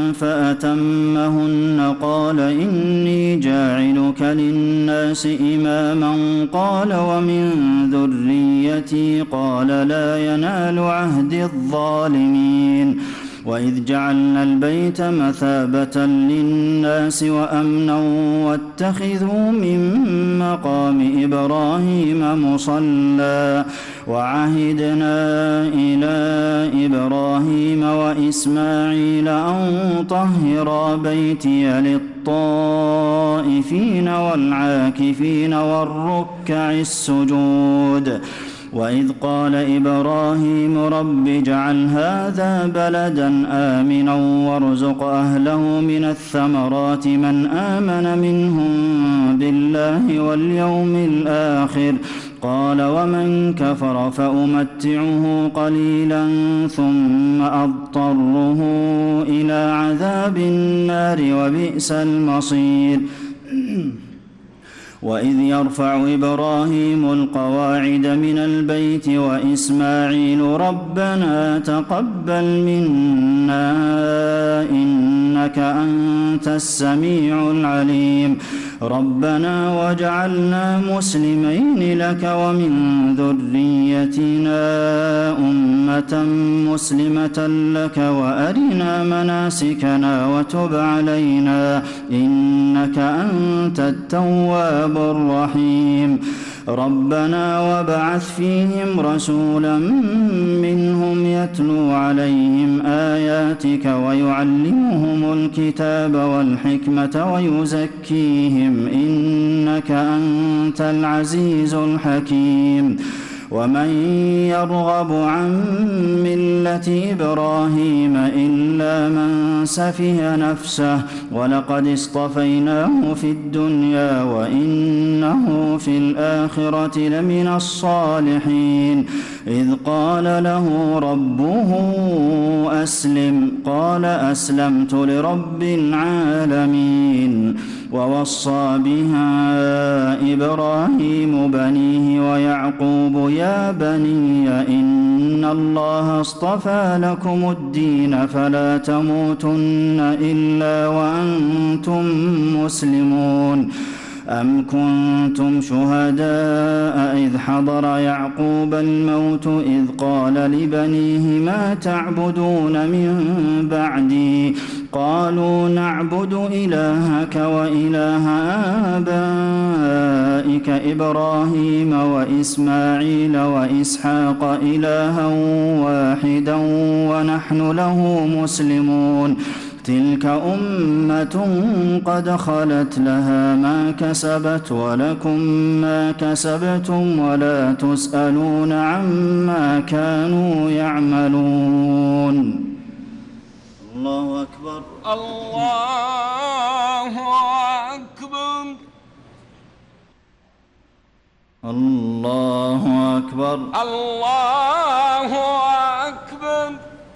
فأتمهن قال إني جاعلك للناس إماما قال ومن ذريتي قال لا ينال عهد الظالمين وإذ جعلنا البيت مثابة للناس وأمنا واتخذوا من مقام إبراهيم مصلى وعهدنا إلى إبراهيم وإسماعيل أن طهرا بيتي للطائفين والعاكفين والركع السجود وإذ قال إبراهيم رب اجعل هذا بلدا آمنا وارزق أهله من الثمرات من آمن منهم بالله واليوم الآخر. قال ومن كفر فأمتعه قليلا ثم أضطره إلى عذاب النار وبئس المصير. وإذ يرفع إبراهيم القواعد من البيت وإسماعيل ربنا تقبل منا إنك أنت السميع العليم ربنا واجعلنا مسلمين لك ومن ذريتنا أمة مسلمة لك وأرنا مناسكنا وتب علينا إنك أنت التواب الرحيم ربنا وابعث فيهم رسولا منهم يتلو عليهم آياتك ويعلمهم الكتاب والحكمة ويزكيهم إنك أنت العزيز الحكيم ومن يرغب عن ملة إبراهيم إلا من سفه نفسه ولقد اصطفيناه في الدنيا وإنه في الآخرة لمن الصالحين إذ قال له ربه أسلم قال أسلمت لرب العالمين ووصى بها إبراهيم بنيه ويعقوب يا بني إن الله اصطفى لكم الدين فلا تموتن إلا وأنتم مسلمون أم كنتم شهداء إذ حضر يعقوب الموت إذ قال لبنيه ما تعبدون من بعدي قالوا نعبد إلهك وإله آبائك إبراهيم وإسماعيل وإسحاق إلها واحدا ونحن له مسلمون تلك أمة قد خلت لها ما كسبت ولكم ما كسبتم ولا تسألون عما كانوا يعملون. الله أكبر. الله أكبر. الله أكبر. الله أكبر.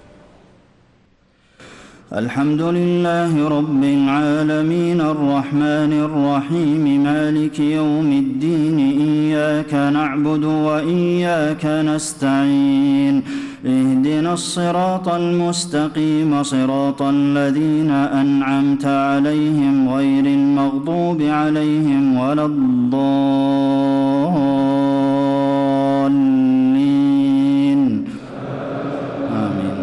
الحمد لله رب العالمين الرحمن الرحيم مالك يوم الدين إياك نعبد وإياك نستعين اهدنا الصراط المستقيم صراط الذين أنعمت عليهم غير المغضوب عليهم ولا الضالين آمين.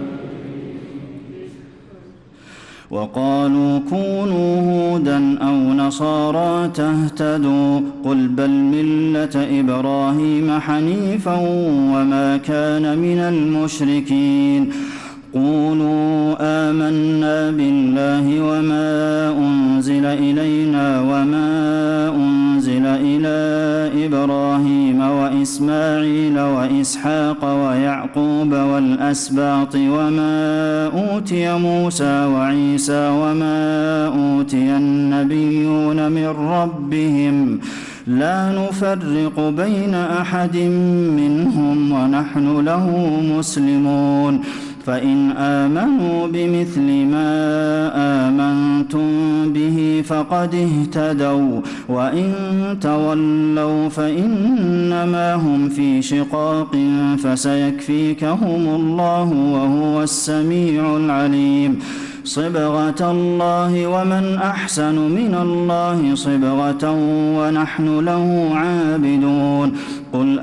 وقالوا كونوا هودا أو نصارى تهتدوا قل بل ملة إبراهيم حنيفا وما كان من المشركين قولوا آمنا بالله وما أنزل إلينا وما أنزل إلى إبراهيم وإسماعيل وإسحاق ويعقوب والأسباط وما أوتي موسى وعيسى وما أوتي النبيون من ربهم لا نفرق بين أحد منهم ونحن له مسلمون فإن آمنوا بمثل ما آمنتم به فقد اهتدوا وإن تولوا فإنما هم في شقاق فسيكفيكهم الله وهو السميع العليم صبغة الله ومن أحسن من الله صبغة ونحن له عابدون قل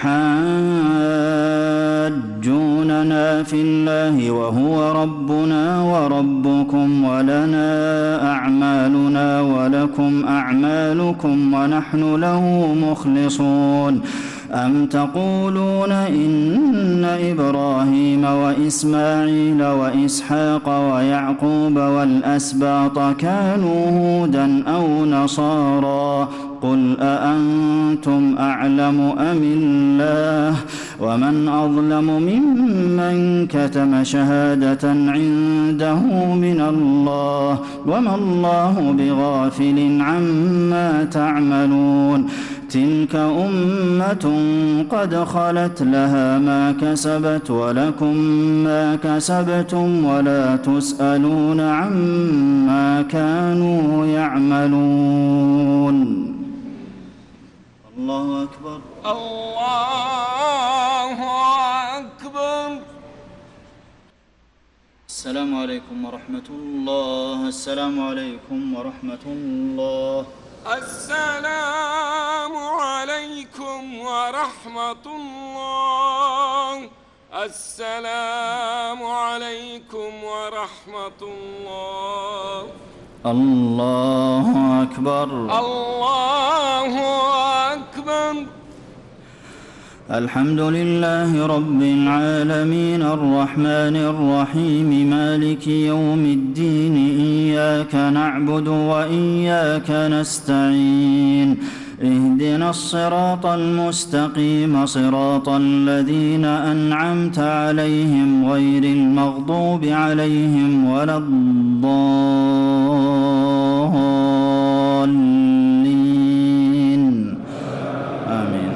أتحاجوننا في الله وهو ربنا وربكم ولنا أعمالنا ولكم أعمالكم ونحن له مخلصون أم تقولون إن إبراهيم وإسماعيل وإسحاق ويعقوب والأسباط كانوا هودا أو نصارى قل أأنتم أعلم أم الله ومن أظلم ممن كتم شهادة عنده من الله وما الله بغافل عما تعملون تلك أمة قد خلت لها ما كسبت ولكم ما كسبتم ولا تسألون عما كانوا يعملون الله أكبر الله أكبر. السلام عليكم ورحمة الله. السلام عليكم ورحمة الله. السلام عليكم ورحمة الله. السلام عليكم ورحمة الله. الله أكبر الله أكبر. الحمد لله رب العالمين الرحمن الرحيم مالك يوم الدين إياك نعبد وإياك نستعين اهدنا الصراط المستقيم صراط الذين أنعمت عليهم غير المغضوب عليهم ولا الضالين آمين.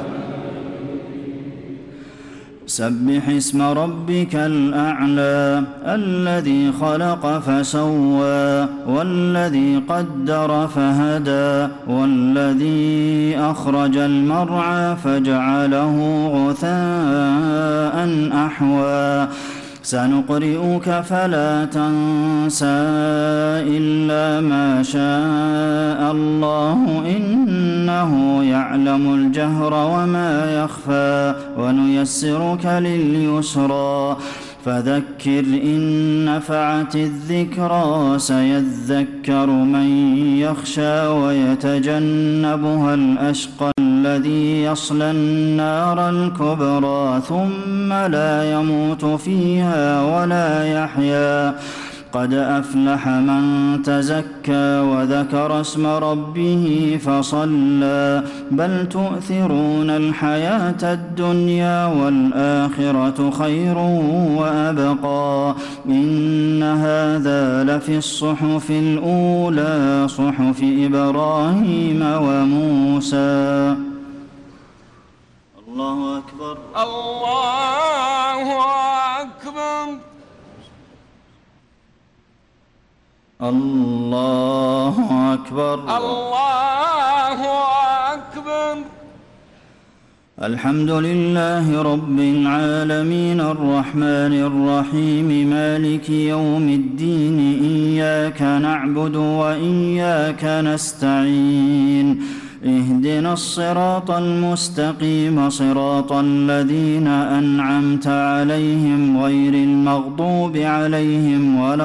سبح اسم ربك الأعلى الذي خلق فسوى والذي قدر فهدى والذي أخرج المرعى فجعله غثاء أحوى سنقرئك فلا تنسى إلا ما شاء الله إنه يعلم الجهر وما يخفى ونيسرك لليسرى فذكر إن نفعت الذكرى سيذكر من يخشى ويتجنبها الأشقى الذي يصلى النار الكبرى ثم لا يموت فيها ولا يحيا قد أفلح من تزكى وذكر اسم ربه فصلى بل تؤثرون الحياة الدنيا والآخرة خير وأبقى إن هذا لفي الصحف الأولى صحف إبراهيم وموسى. الله أكبر الله أكبر. الله أكبر الله أكبر. الحمد لله رب العالمين الرحمن الرحيم مالك يوم الدين إياك نعبد وإياك نستعين اهدنا الصراط المستقيم صراط الذين أنعمت عليهم غير المغضوب عليهم ولا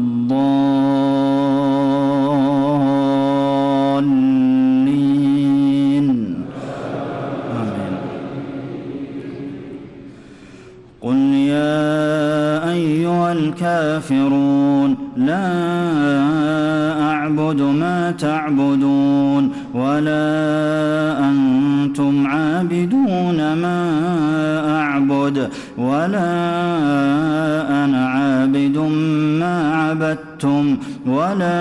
الضالين آمين. قل يا أيها الكافرون لا أعبد ما تعبدون ولا أنتم عابدون ما أعبد ولا أنا عابد ما عبدتم ولا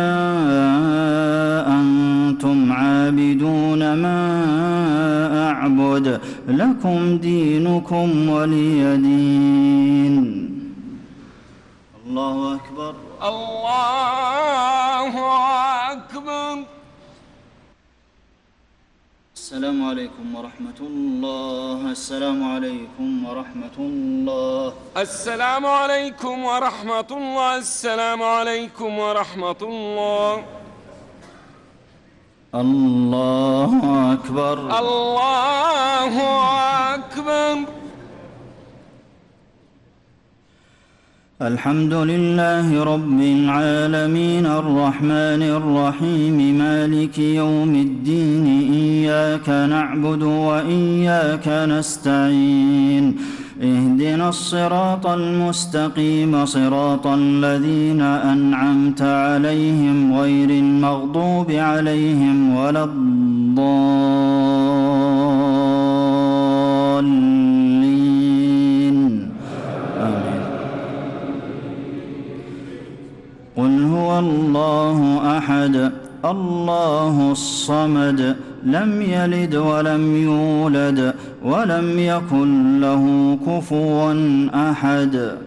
أنتم عابدون ما أعبد لكم دينكم ولي دين. الله أكبر الله أكبر. السلام عليكم ورحمة الله. السلام عليكم ورحمة الله. السلام عليكم ورحمة الله. السلام عليكم ورحمة الله. الله أكبر الله أكبر. الحمد لله رب العالمين الرحمن الرحيم مالك يوم الدين إياك نعبد وإياك نستعين اهدنا الصراط المستقيم صراط الذين أنعمت عليهم غير المغضوب عليهم ولا الضالين آمين. قل هو الله أحد الله الصمد لم يلد ولم يولد ولم يكن له كفوا أحد.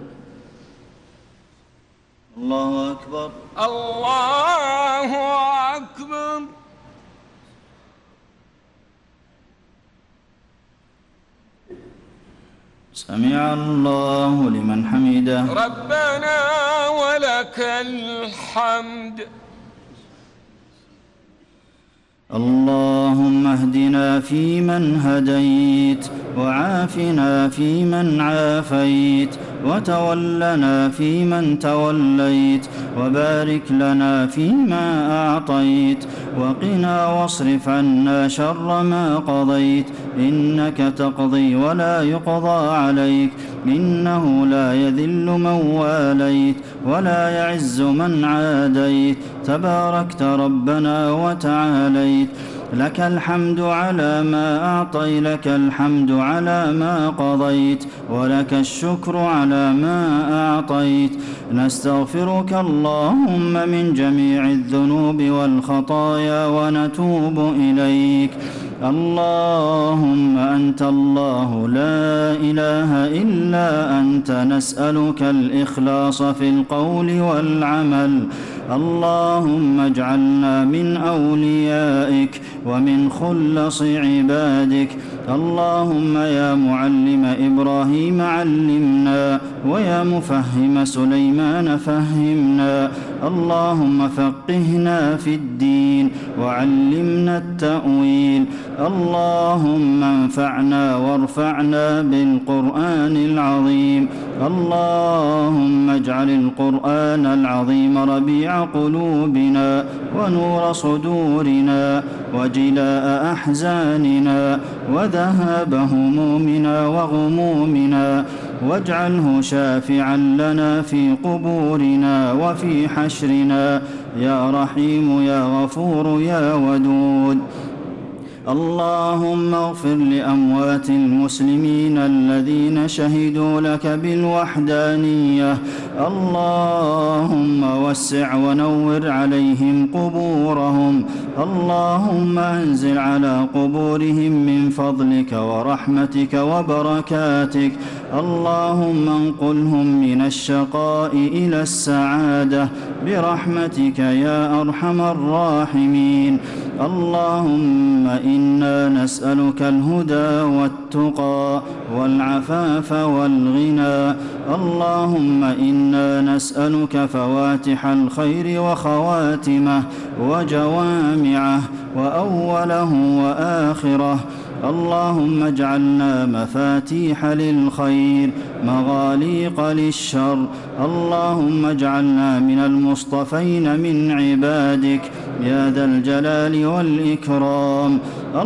الله أكبر الله أكبر. سمع الله لمن حمده. ربنا ولك الحمد. اللهم اهدنا فيمن هديت وعافنا فيمن عافيت وتولنا فيمن توليت وبارك لنا فيما أعطيت وقنا واصرف عنا شر ما قضيت إنك تقضي ولا يقضى عليك إنه لا يذل من واليت ولا يعز من عاديت تباركت ربنا وتعاليت لك الحمد على ما أعطيت لك الحمد على ما قضيت ولك الشكر على ما أعطيت نستغفرك اللهم من جميع الذنوب والخطايا ونتوب إليك. اللهم أنت الله لا إله إلا أنت نسألك الإخلاص في القول والعمل. اللهم اجعلنا من أوليائك ومن خلص عبادك. اللهم يا معلم إبراهيم علمنا ويا مفهم سليمان فهمنا. اللهم فقهنا في الدين وعلمنا التأويل. اللهم انفعنا وارفعنا بالقرآن العظيم. اللهم اجعل القرآن العظيم ربيع قلوبنا ونور صدورنا وجلاء أحزاننا وذهاب همومنا وغمومنا واجعله شافعا لنا في قبورنا وفي حشرنا يا رحيم يا غفور يا ودود. اللهم اغفر لأموات المسلمين الذين شهدوا لك بالوحدانية. اللهم وسع ونور عليهم قبورهم. اللهم أنزل على قبورهم من فضلك ورحمتك وبركاتك. اللهم انقلهم من الشقاء إلى السعادة برحمتك يا أرحم الراحمين. اللهم إنا نسألك الهدى والتقى والعفاف والغنى. اللهم إنا نسألك فواتح الخير وخواتمه وجوامعه وأوله وآخره. اللهم اجعلنا مفاتيح للخير مغاليق للشر. اللهم اجعلنا من المصطفين من عبادك يا ذا الجلال والإكرام.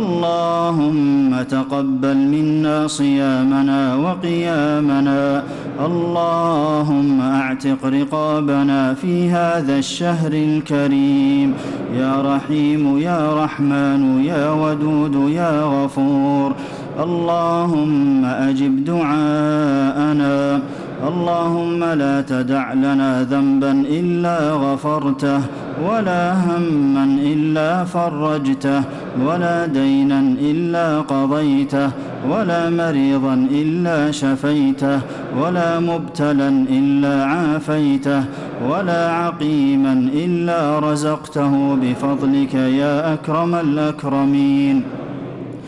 اللهم تقبل منا صيامنا وقيامنا. اللهم اعتق رقابنا في هذا الشهر الكريم يا رحيم يا رحمن يا ودود يا غفور. اللهم أجب دعاءنا. اللهم لا تدع لنا ذنبا إلا غفرته ولا هما إلا فرجته ولا دينا إلا قضيته ولا مريضا إلا شفيته ولا مبتلا إلا عافيته ولا عقيما إلا رزقته بفضلك يا أكرم الأكرمين.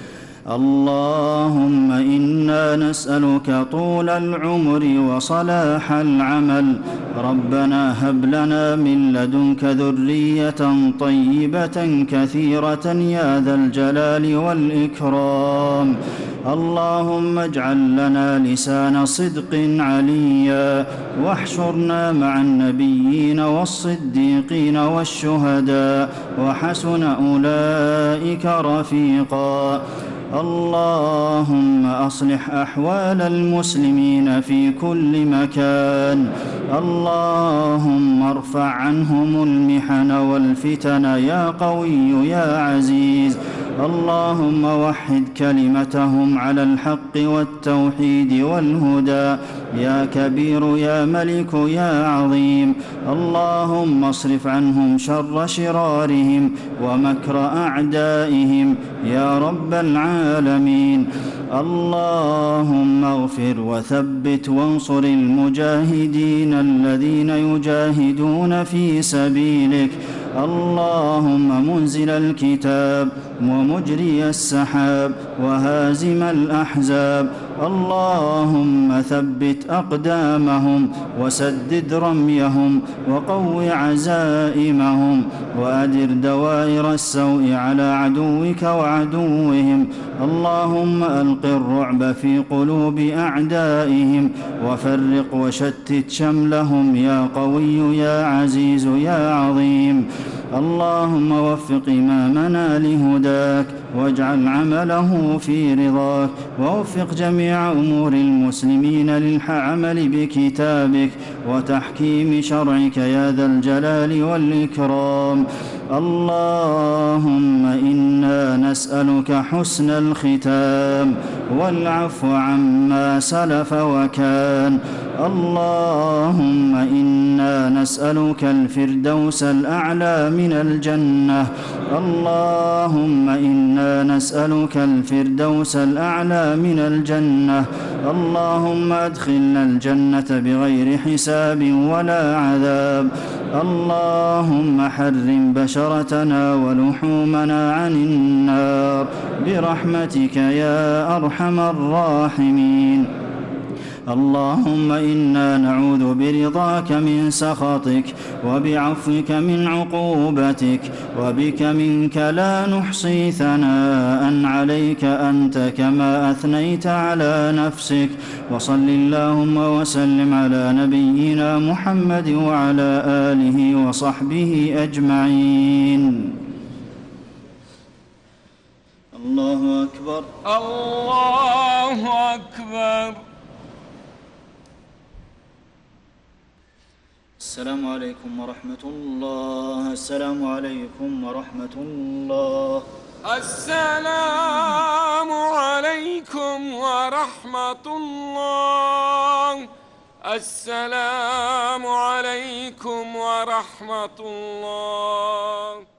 اللهم إنا نسألك طول العمر وصلاح العمل. ربنا هب لنا من لدنك ذرية طيبة كثيرة يا ذا الجلال والإكرام. اللهم اجعل لنا لسان صدق عليا، واحشرنا مع النبيين والصديقين والشهداء وحسن أولئك رفيقا. اللهم أصلح أحوال المسلمين في كل مكان. اللهم ارفع عنهم المحن والفتن يا قوي يا عزيز. اللهم وحد كلمتهم على الحق والتوحيد والهدى يا كبير يا ملك يا عظيم. اللهم اصرف عنهم شر شرارهم ومكر أعدائهم يا رب العالمين. اللهم اغفر وثبت وانصر المجاهدين الذين يجاهدون في سبيلك. اللهم منزل الكتاب ومجري السحاب وهازم الأحزاب، اللهم ثبت أقدامهم وسدد رميهم وقو عزائمهم وأدر دوائر السوء على عدوك وعدوهم. اللهم ألق الرعب في قلوب أعدائهم وفرق وشتت شملهم يا قوي يا عزيز يا عظيم. اللهم وفق إمامنا لهداك واجعل عمله في رضاك، ووفق جميع أمور المسلمين للعمل بكتابك وتحكيم شرعك يا ذا الجلال والإكرام. اللهم إنا نسألك حسن الختام والعفو عما سلف وكان. اللهم إنا نسألك الفردوس الأعلى من الجنة. اللهم إنا نسألك الفردوس الأعلى من الجنة. اللهم أدخلنا الجنة بغير حساب ولا عذاب. اللهم حرم بشرتنا ولحومنا عن النار برحمتك يا أرحم الراحمين. اللهم إنا نعوذ برضاك من سخطك وبعفوك من عقوبتك، وبك منك لا نحصي ثناء عليك أنت كما أثنيت على نفسك. وصل اللهم وسلم على نبينا محمد وعلى آله وصحبه أجمعين. الله أكبر. الله أكبر. السلام عليكم ورحمة الله. السلام عليكم ورحمة الله. السلام عليكم ورحمة الله. السلام عليكم ورحمة الله.